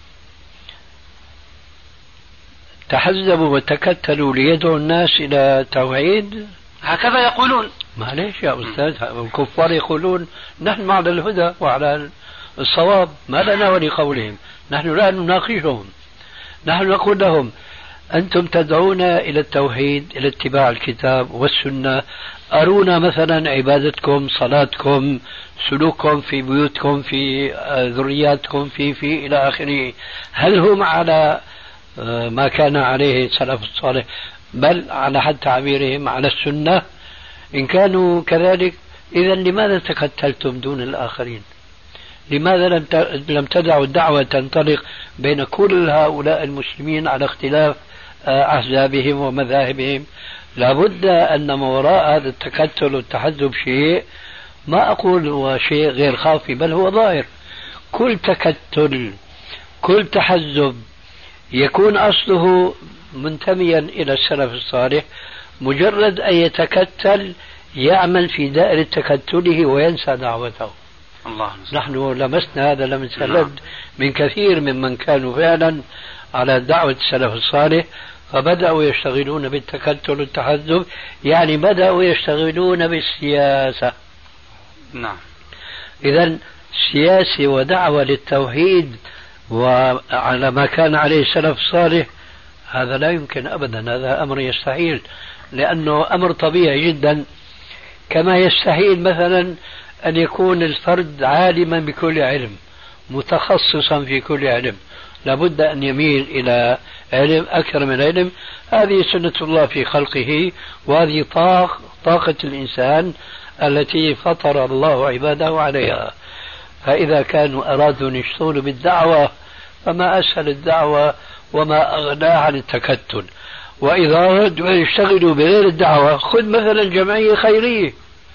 تحزبوا وتكتلوا ليدعوا الناس إلى التوحيد، هكذا يقولون. معليش يا أستاذ، الكفار يقولون نحن على الهدى وعلى الصواب، ما لنا ولقولهم، نحن لا نناقشهم، نحن نقول لهم أنتم تدعون إلى التوحيد، إلى اتباع الكتاب والسنة، أرونا مثلا عبادتكم، صلاتكم، سلوككم في بيوتكم، في ذرياتكم، في إلى آخره، هل هم على ما كان عليه السلف الصالح بل على حد تعبيرهم على السنة؟ إن كانوا كذلك إذا لماذا تكتلتم دون الآخرين؟ لماذا لم تدعوا الدعوة تنطلق بين كل هؤلاء المسلمين على اختلاف أحزابهم ومذاهبهم؟ لابد أن ما وراء هذا التكتل والتحزب شيء، ما أقول هو شيء غير خافي، بل هو ظاهر. كل تكتل، كل تحزب يكون أصله منتميا إلى السلف الصالح، مجرد أن يتكتل يعمل في دائرة تكتله وينسى دعوته. الله. نحن لمسنا هذا لمسلد من كثير ممن كانوا فعلا على دعوة السلف الصالح، فبدأوا يشتغلون بالتكتل والتحزب، يعني بدأوا يشتغلون بالسياسة. نعم. إذن سياسة ودعوة للتوحيد وعلى ما كان عليه السلف الصالح، هذا لا يمكن أبدا، هذا أمر يستحيل، لأنه أمر طبيعي جدا. كما يستحيل مثلا أن يكون الفرد عالما بكل علم، متخصصا في كل علم، لابد أن يميل إلى علم أكثر من علم. هذه سنة الله في خلقه، وهذه طاقة الإنسان التي فطر الله عباده عليها. فإذا كانوا أرادوا أن يشتغلوا بالدعوة فما أسهل الدعوة وما أغناها عن التكتل. وإذا أرادوا أن يشتغلوا بغير الدعوة، خذ مثلا جمعية خيرية،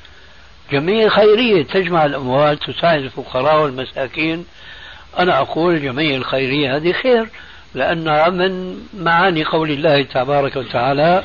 جمعية خيرية تجمع الأموال تساعد الفقراء والمساكين. أنا أقول الجمعية الخيرية هذه خير، لأنها من معاني قول الله تبارك وتعالى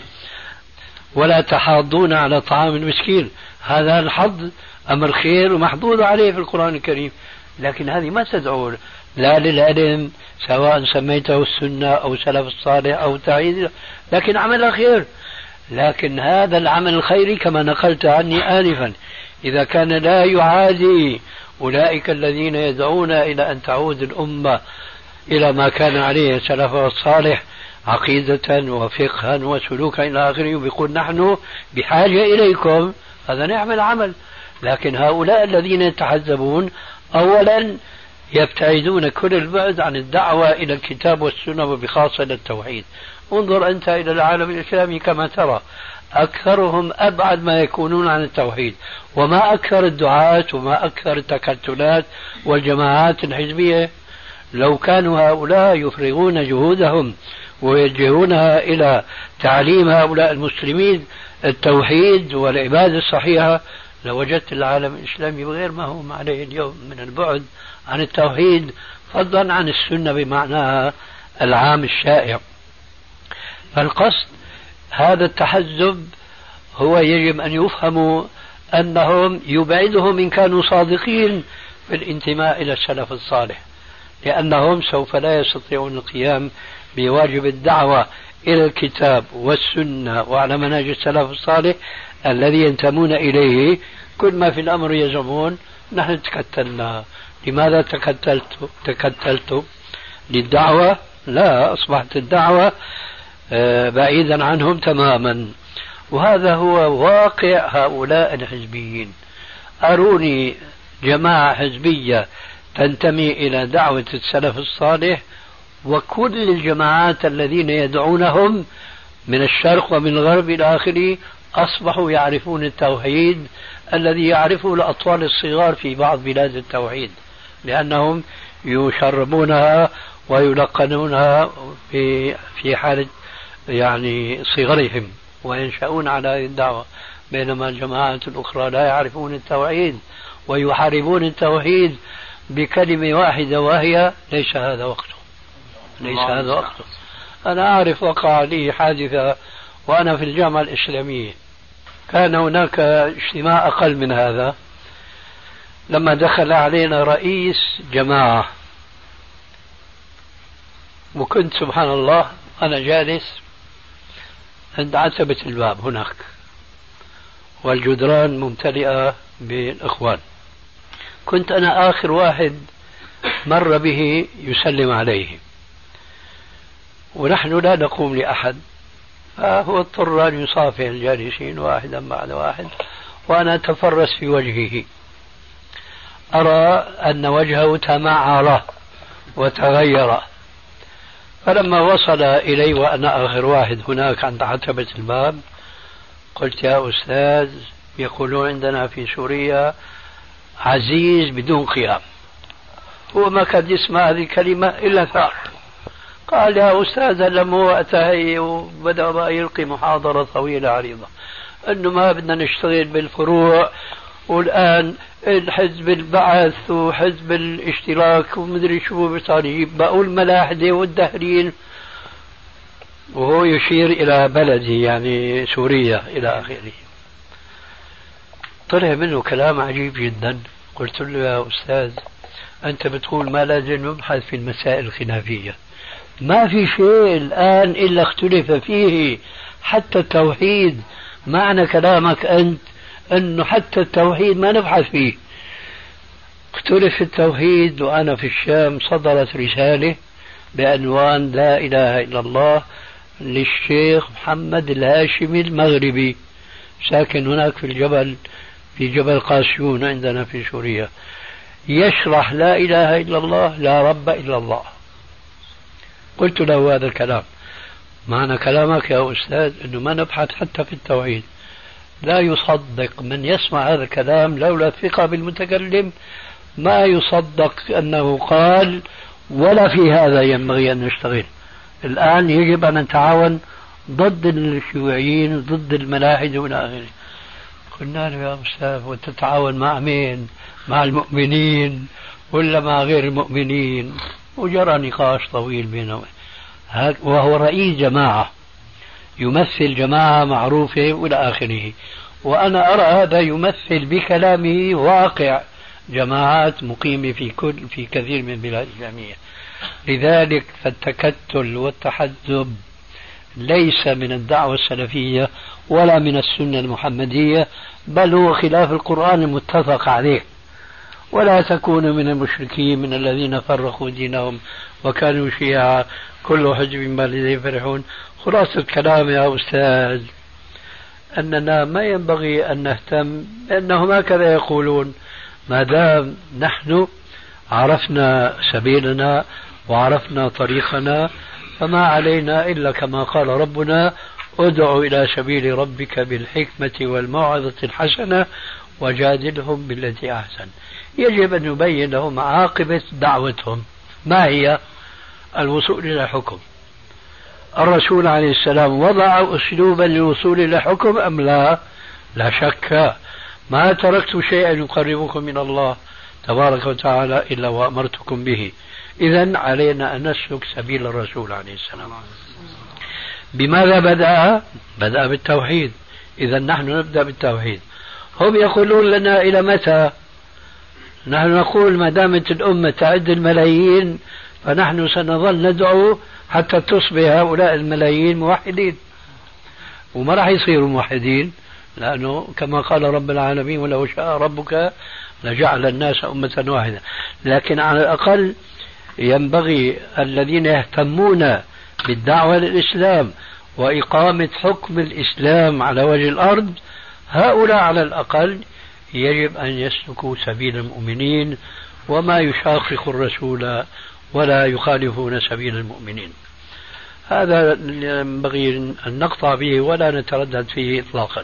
ولا تحاضون على طعام المسكين. هذا الحظ أمر خير ومحظوظ عليه في القرآن الكريم، لكن هذه ما تدعو لا للعلم، سواء سميته السنة أو سلف الصالح أو تعيد، لكن عمل خير. لكن هذا العمل الخيري كما نقلت عني آنفا، إذا كان لا يعادي أولئك الذين يدعون إلى أن تعود الأمة إلى ما كان عليه سلفها الصالح عقيدة وفقها وسلوكا إلى آخره، ويقول نحن بحاجة إليكم، هذا نعم العمل. لكن هؤلاء الذين يتحزبون أولا يبتعدون كل البعد عن الدعوة إلى الكتاب والسنة، وبخاصة إلى التوحيد. انظر أنت إلى العالم الإسلامي كما ترى، أكثرهم أبعد ما يكونون عن التوحيد، وما أكثر الدعاة وما أكثر التكتلات والجماعات الحزبية. لو كانوا هؤلاء يفرغون جهودهم ويوجهونها إلى تعليم هؤلاء المسلمين التوحيد والعبادة الصحيحة، لوجدت العالم الإسلامي بغير ما هم عليه اليوم من البعد عن التوحيد، فضلا عن السنة بمعناها العام الشائع. فالقصد هذا التحزب هو يجب أن يفهموا أنهم يبعدهم إن كانوا صادقين في الانتماء إلى السلف الصالح، لأنهم سوف لا يستطيعون القيام بواجب الدعوة إلى الكتاب والسنة وعلى منهج السلف الصالح الذي ينتمون إليه. كل ما في الأمر يزعمون نحن تكتلنا. لماذا تكتلت للدعوة؟ لا، أصبحت الدعوة بعيدا عنهم تماما. وهذا هو واقع هؤلاء الحزبيين. أروني جماعة حزبية تنتمي إلى دعوة السلف الصالح، وكل الجماعات الذين يدعونهم من الشرق ومن الغرب إلى آخره أصبحوا يعرفون التوحيد الذي يعرفه الأطفال الصغار في بعض بلاد التوحيد، لأنهم يشربونها ويلقنونها في حالة يعني صغرهم وينشأون على هذه الدعوة، بينما الجماعات الأخرى لا يعرفون التوحيد ويحاربون التوحيد بكلمة واحدة، وهي ليس هذا وقته، ليس هذا وقته. أنا أعرف وقع لي حادثة وأنا في الجامعة الإسلامية، كان هناك اجتماع أقل من هذا، لما دخل علينا رئيس جماعة، وكنت سبحان الله أنا جالس عند عتبة الباب هناك، والجدران ممتلئة بالإخوان. كنت أنا آخر واحد مر به يسلم عليه، ونحن لا نقوم لأحد، فهو اضطر أن يصافح الجالسين واحدا بعد واحد، وأنا أتفرس في وجهه، أرى أن وجهه تمعر وتغير. فلما وصل إلي وأنا آخر واحد هناك عند عتبة الباب، قلت يا أستاذ، يقولون عندنا في سوريا عزيز بدون قيام. هو ما كان يسمع هذه الكلمة إلا ثار. قال يا أستاذ لما هو أتى وبدأ بقى يلقي محاضرة طويلة عريضة أنه ما بدنا نشتغل بالفروع، والآن الحزب البعث وحزب الاشتراك ومدري شو بصار يجيب بقوا الملاحدة والدهرين، وهو يشير إلى بلده يعني سوريا إلى آخره. طلع منه كلام عجيب جدا. قلت له يا أستاذ أنت بتقول ما لازم نبحث في المسائل الخلافية، ما في شيء الآن إلا اختلف فيه حتى التوحيد. معنى كلامك أنت أنه حتى التوحيد ما نبحث فيه. اختلف في التوحيد، وأنا في الشام صدرت رسالة بعنوان لا إله إلا الله للشيخ محمد الهاشمي المغربي، ساكن هناك في جبل قاسيون عندنا في سوريا، يشرح لا إله إلا الله لا رب إلا الله. قلت له هذا الكلام، معنى كلامك يا أستاذ أنه ما نبحث حتى في التوحيد. لا يصدق من يسمع هذا الكلام لولا الثقة بالمتكلم، ما يصدق أنه قال ولا في هذا ينبغي أن نشتغل. الآن يجب أن نتعاون ضد الشيوعيين وضد الملاحدة وإلى آخره. قلنا له يا أستاذ وتتعاون مع مين؟ مع المؤمنين ولا مع غير المؤمنين؟ وجرى نقاش طويل بينهم. وهو رئيس جماعة يمثل جماعة معروفة وإلى آخره، وأنا أرى هذا يمثل بكلامه واقع جماعات مقيمة في كثير من البلاد الإسلامية. لذلك فالتكتل والتحزب ليس من الدعوة السلفية ولا من السنة المحمدية، بل هو خلاف القرآن المتفق عليه. ولا تكونوا من المشركين من الذين فرقوا دينهم وكانوا شيعا كل حزب بما لديهم فرحون. خلاصة الكلام يا أستاذ أننا ما ينبغي أن نهتم، لأنهم هكذا يقولون. ما دام نحن عرفنا سبيلنا وعرفنا طريقنا فما علينا إلا كما قال ربنا ادع إلى سبيل ربك بالحكمة والموعظة الحسنة وجادلهم بالتي أحسن. يجب أن نبين لهم عاقبة دعوتهم ما هي؟ الوصول إلى حكم. الرسول عليه السلام وضع أسلوبا للوصول إلى حكم أم لا؟ لا شك. ما تركت شيئا يقربكم من الله تبارك وتعالى إلا وأمرتكم به. إذن علينا أن نسلك سبيل الرسول عليه السلام. بماذا بدأ بالتوحيد. إذا نحن نبدأ بالتوحيد. هم يقولون لنا إلى متى؟ نحن نقول ما دامت الأمة تعد الملايين فنحن سنظل ندعو حتى تصبح هؤلاء الملايين موحدين، وما راح يصيروا موحدين، لأنه كما قال رب العالمين ولو شاء ربك لجعل الناس أمة واحدة. لكن على الأقل ينبغي الذين يهتمون بالدعوة للإسلام وإقامة حكم الإسلام على وجه الأرض، هؤلاء على الأقل يجب أن يسلكوا سبيل المؤمنين وما يشاقق الرسول ولا يخالفون سبيل المؤمنين. هذا ينبغي أن نقطع به ولا نتردد فيه إطلاقا.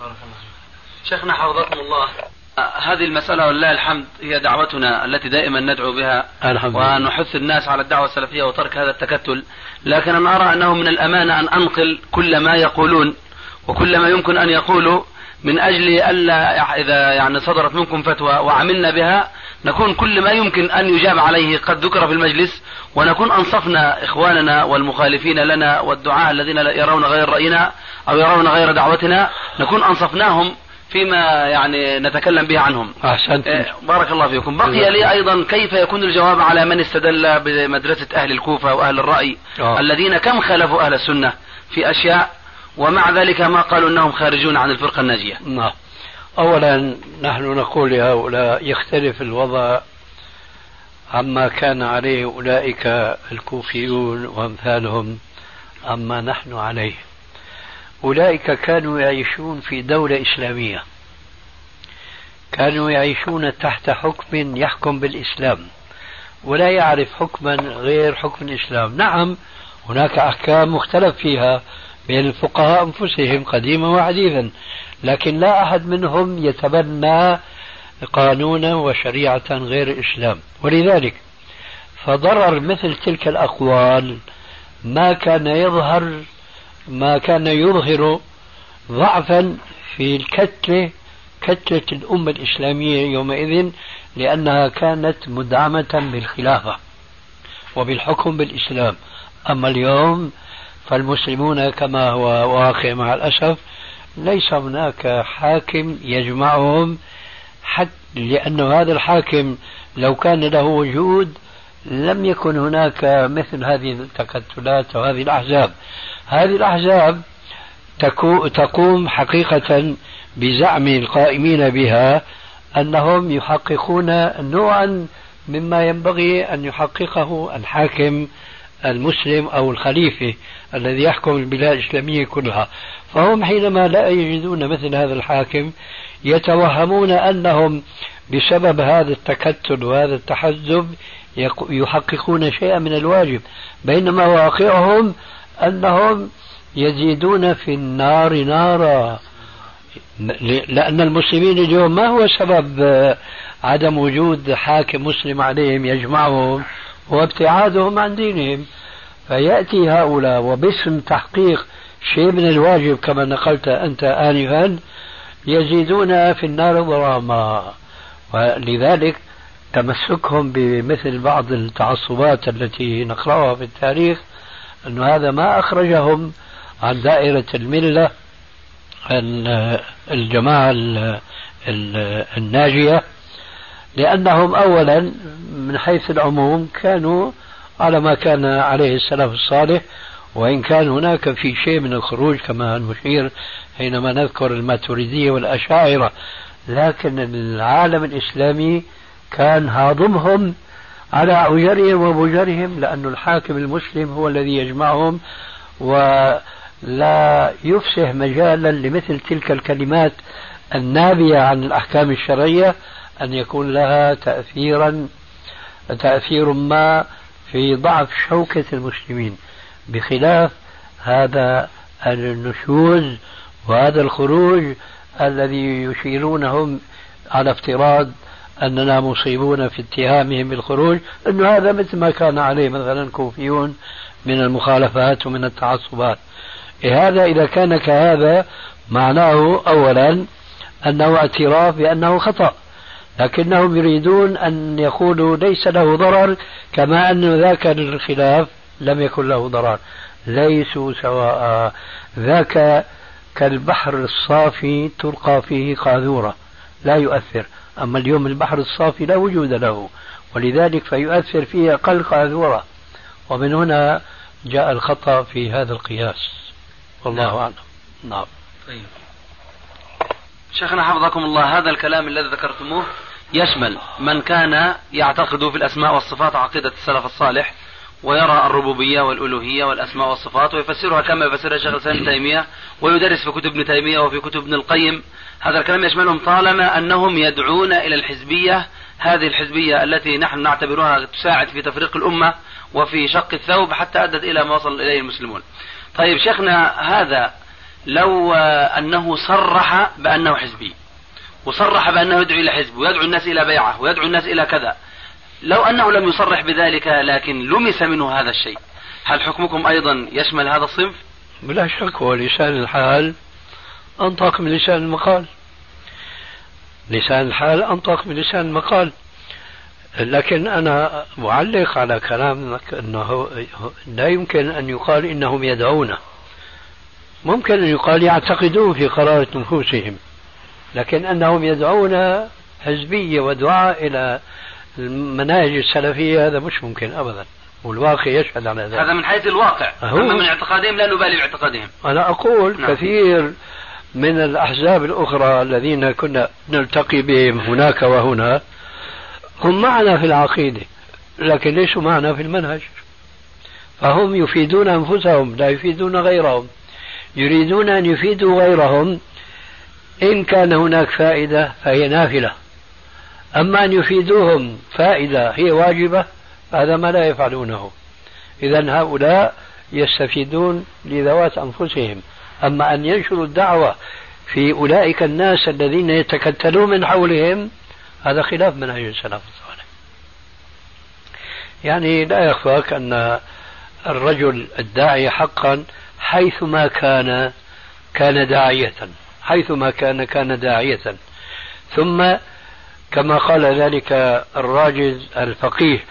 شيخنا حفظكم الله، هذه المسألة ولله الحمد هي دعوتنا التي دائما ندعو بها ونحث الناس على الدعوة السلفية وترك هذا التكتل. لكن أنا أرى أنه من الأمانة أن أنقل كل ما يقولون وكل ما يمكن أن يقولوا من أجل ألا إذا يعني صدرت منكم فتوى وعملنا بها نكون كل ما يمكن أن يجاب عليه قد ذكر في المجلس، ونكون أنصفنا إخواننا والمخالفين لنا والدعاء الذين يرون غير رأينا أو يرون غير دعوتنا، نكون أنصفناهم فيما يعني نتكلم به عنهم. أحسنت. بارك الله فيكم. بقي لي أيضا كيف يكون الجواب على من استدل بمدرسة أهل الكوفة وأهل الرأي الذين كم خالفوا أهل السنة في أشياء ومع ذلك ما قالوا أنهم خارجون عن الفرقة الناجية؟ نعم. أولا نحن نقول لهؤلاء يختلف الوضع عما كان عليه أولئك الكوفيون وأمثالهم عما نحن عليه. أولئك كانوا يعيشون في دولة إسلامية، كانوا يعيشون تحت حكم يحكم بالإسلام ولا يعرف حكما غير حكم الإسلام. نعم هناك أحكام مختلف فيها بين الفقهاء أنفسهم قديما وحديثا، لكن لا أحد منهم يتبنى قانونا وشريعة غير الإسلام. ولذلك فضرر مثل تلك الأقوال ما كان يظهر ضعفا في كتلة الأمة الإسلامية يومئذ، لأنها كانت مدعمة بالخلافة وبالحكم بالإسلام. أما اليوم فالمسلمون كما هو واقع مع الأسف ليس هناك حاكم يجمعهم، حتى لأن هذا الحاكم لو كان له وجود لم يكن هناك مثل هذه التكتلات وهذه الأحزاب. هذه الأحزاب تقوم حقيقة بزعم القائمين بها أنهم يحققون نوعا مما ينبغي أن يحققه الحاكم المسلم أو الخليفة الذي يحكم البلاد الإسلامية كلها. فهم حينما لا يجدون مثل هذا الحاكم يتوهمون أنهم بسبب هذا التكتل وهذا التحزب يحققون شيئا من الواجب، بينما واقعهم أنهم يزيدون في النار نارا. لأن المسلمين اليوم ما هو سبب عدم وجود حاكم مسلم عليهم يجمعهم هو ابتعادهم عن دينهم. فيأتي هؤلاء وباسم تحقيق شيء من الواجب كما نقلت أنت آنفا يزيدون في النار ضراما. ولذلك تمسكهم بمثل بعض التعصبات التي نقرأها في التاريخ أن هذا ما أخرجهم عن دائرة الملة الجماعة الناجية، لأنهم أولا من حيث العموم كانوا على ما كان عليه السلف الصالح، وإن كان هناك في شيء من الخروج كما نشير حينما نذكر الماتريدية والأشاعرة، لكن العالم الإسلامي كان هاضمهم على عجرهم وبجرهم، لأن الحاكم المسلم هو الذي يجمعهم ولا يفسح مجالا لمثل تلك الكلمات النابية عن الأحكام الشرعية أن يكون لها تأثير ما في ضعف شوكة المسلمين، بخلاف هذا النشوز وهذا الخروج الذي يشيرونهم على افتراض أننا مصيبون في اتهامهم بالخروج، أن هذا مثل ما كان عليه مثلا كوفيون من المخالفات ومن التعصبات. هذا إذا كان كهذا معناه أولا أنه اعتراف بأنه خطأ، لكنهم يريدون أن يقولوا ليس له ضرر، كما أن ذاك الخلاف لم يكن له ضرر. ليسوا سواء، ذاك كالبحر الصافي تلقى فيه قاذورة لا يؤثر، أما اليوم البحر الصافي لا وجود له، ولذلك فيؤثر فيه أقل قاذورة، ومن هنا جاء الخطأ في هذا القياس، والله أعلم. نعم. طيب. شيخنا حفظكم الله، هذا الكلام الذي ذكرتموه يشمل من كان يعتقد في الأسماء والصفات عقيدة السلف الصالح، ويرى الربوبية والألوهية والأسماء والصفات ويفسرها كما يفسرها شيخ الإسلام ابن تيمية ويدرس في كتب ابن تيمية وفي كتب ابن القيم. هذا الكلام يشملهم طالما أنهم يدعون إلى الحزبية، هذه الحزبية التي نحن نعتبرها تساعد في تفريق الأمة وفي شق الثوب حتى أدت إلى ما وصل إليه المسلمون. طيب شيخنا، هذا لو أنه صرح بأنه حزبي وصرح بأنه يدعو إلى حزب ويدعو الناس إلى بيعة ويدعو الناس إلى كذا، لو أنه لم يصرح بذلك لكن لمس منه هذا الشيء، هل حكمكم أيضا يشمل هذا الصنف؟ بلا شك، ولسان الحال أنطق من لسان المقال، لسان الحال أنطق من لسان المقال. لكن أنا معلق على كلامك أنه لا يمكن أن يقال إنهم يدعون، ممكن أن يقال يعتقدون في قرارة نفوسهم، لكن أنهم يدعون حزبية ودعاء إلى المناهج السلفية هذا مش ممكن أبدا، والواقع يشهد على ذلك. هذا من حيث الواقع، أما من اعتقادهم لا نبالي باعتقادهم. أنا أقول نعم. كثير من الأحزاب الأخرى الذين كنا نلتقي بهم هناك وهنا هم معنا في العقيدة لكن ليسوا معنا في المنهج، فهم يفيدون أنفسهم لا يفيدون غيرهم، يريدون أن يفيدوا غيرهم إن كان هناك فائدة فهي نافلة، أما أن يفيدوهم فائدة هي واجبة هذا ما لا يفعلونه. إذن هؤلاء يستفيدون لذوات أنفسهم، أما أن ينشروا الدعوة في أولئك الناس الذين يتكتلون من حولهم هذا خلاف منهج السلف الصالح. يعني لا يخفاك أن الرجل الداعية حقا حيثما كان داعية، حيثما كان داعية. ثم كما قال ذلك الراجز الفقيه: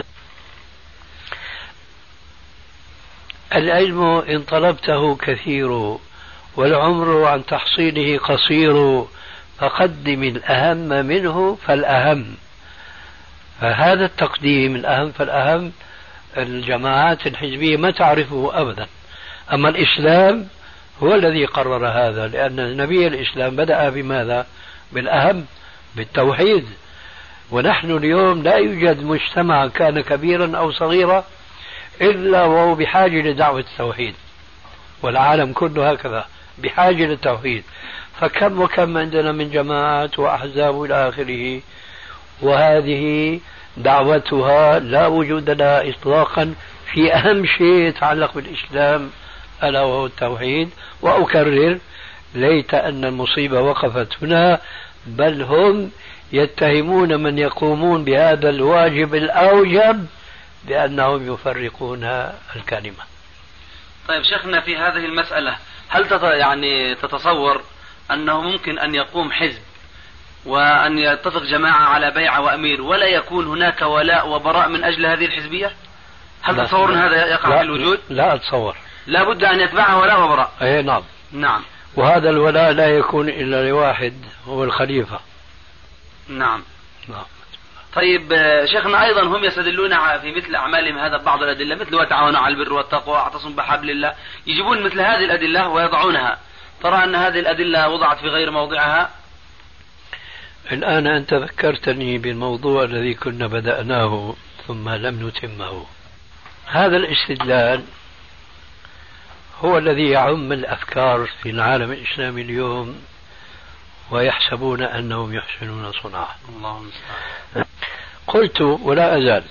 العلم إن طلبته كثير والعمر عن تحصيله قصير، فقدم الأهم منه فالأهم. فهذا التقديم الأهم فالأهم الجماعات الحزبية ما تعرفه أبدا. أما الإسلام هو الذي قرر هذا، لأن نبي الإسلام بدأ بماذا؟ بالأهم، بالتوحيد. ونحن اليوم لا يوجد مجتمع كان كبيرا أو صغيرا إلا وهو بحاجة لدعوة التوحيد، والعالم كله هكذا بحاجة للتوحيد. فكم وكم عندنا من جماعات وأحزاب إلى آخره، وهذه دعوتها لا وجود لها إطلاقا في أهم شيء يتعلق بالإسلام ألا وهو التوحيد. وأكرر: ليت أن المصيبة وقفت هنا، بل هم يتهمون من يقومون بهذا الواجب الأوجب بأنهم يفرقون الكلمة. طيب شيخنا، في هذه المسألة هل تتصور أنه ممكن أن يقوم حزب وأن يتفق جماعة على بيعة وأمير ولا يكون هناك ولاء وبراء من أجل هذه الحزبية؟ هل تتصور أن هذا يقع في الوجود؟ لا أتصور. لا بد أن يتبعها ولاء وبراء. أي نعم. نعم. وهذا الولاء لا يكون إلا لواحد، هو الخليفة. نعم. نعم. طيب شيخنا، أيضا هم يستدلون في مثل أعمالهم هذا بعض الأدلة، مثل وتعاونوا على البر والتقوى واعتصموا بحبل الله، يجيبون مثل هذه الأدلة ويضعونها. ترى أن هذه الأدلة وضعت في غير موضعها؟ الآن أنت ذكرتني بالموضوع الذي كنا بدأناه ثم لم نتمه. هذا الاستدلال هو الذي يعم الأفكار في العالم الإسلامي اليوم، ويحسبون أنهم يحسنون صنعا. قلت ولا أزال: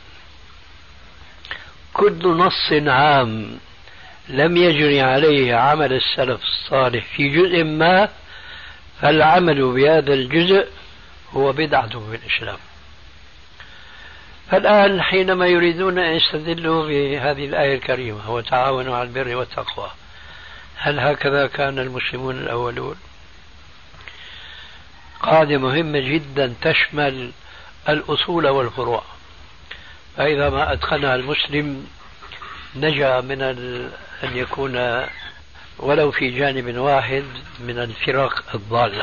كل نص عام لم يجري عليه عمل السلف الصالح في جزء ما، فالعمل بهذا الجزء هو بدعة في الإسلام. فالآن حينما يريدون أن يستدلوا بهذه الآية الكريمة: وتعاونوا على البر والتقوى، هل هكذا كان المسلمون الأولون؟ قاعدة مهمة جدا تشمل الأصول والفروع، فإذا ما أتقنها المسلم نجا من أن يكون ولو في جانب واحد من الفرق الضالة.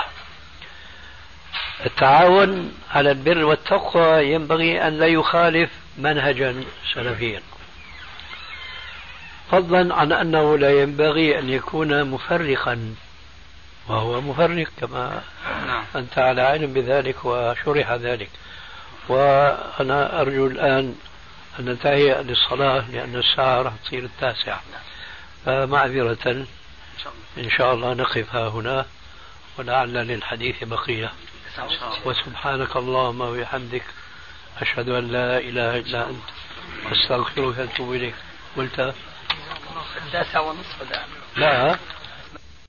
التعاون على البر والتقوى ينبغي أن لا يخالف منهجا سلفيا، فضلا عن أنه لا ينبغي أن يكون مفرقا، وهو مفرق كما أنت على علم بذلك وشرح ذلك. وأنا أرجو الآن أن ننتهي للصلاة لأن الساعة راح تصير 9، فمعذرة إن شاء الله نقف هنا ولعل للحديث بقية. وسبحانك اللهم وبحمدك أشهد أن لا إله إلا أنت أستغفرك وأتوب إليك. قلت 9:30 لا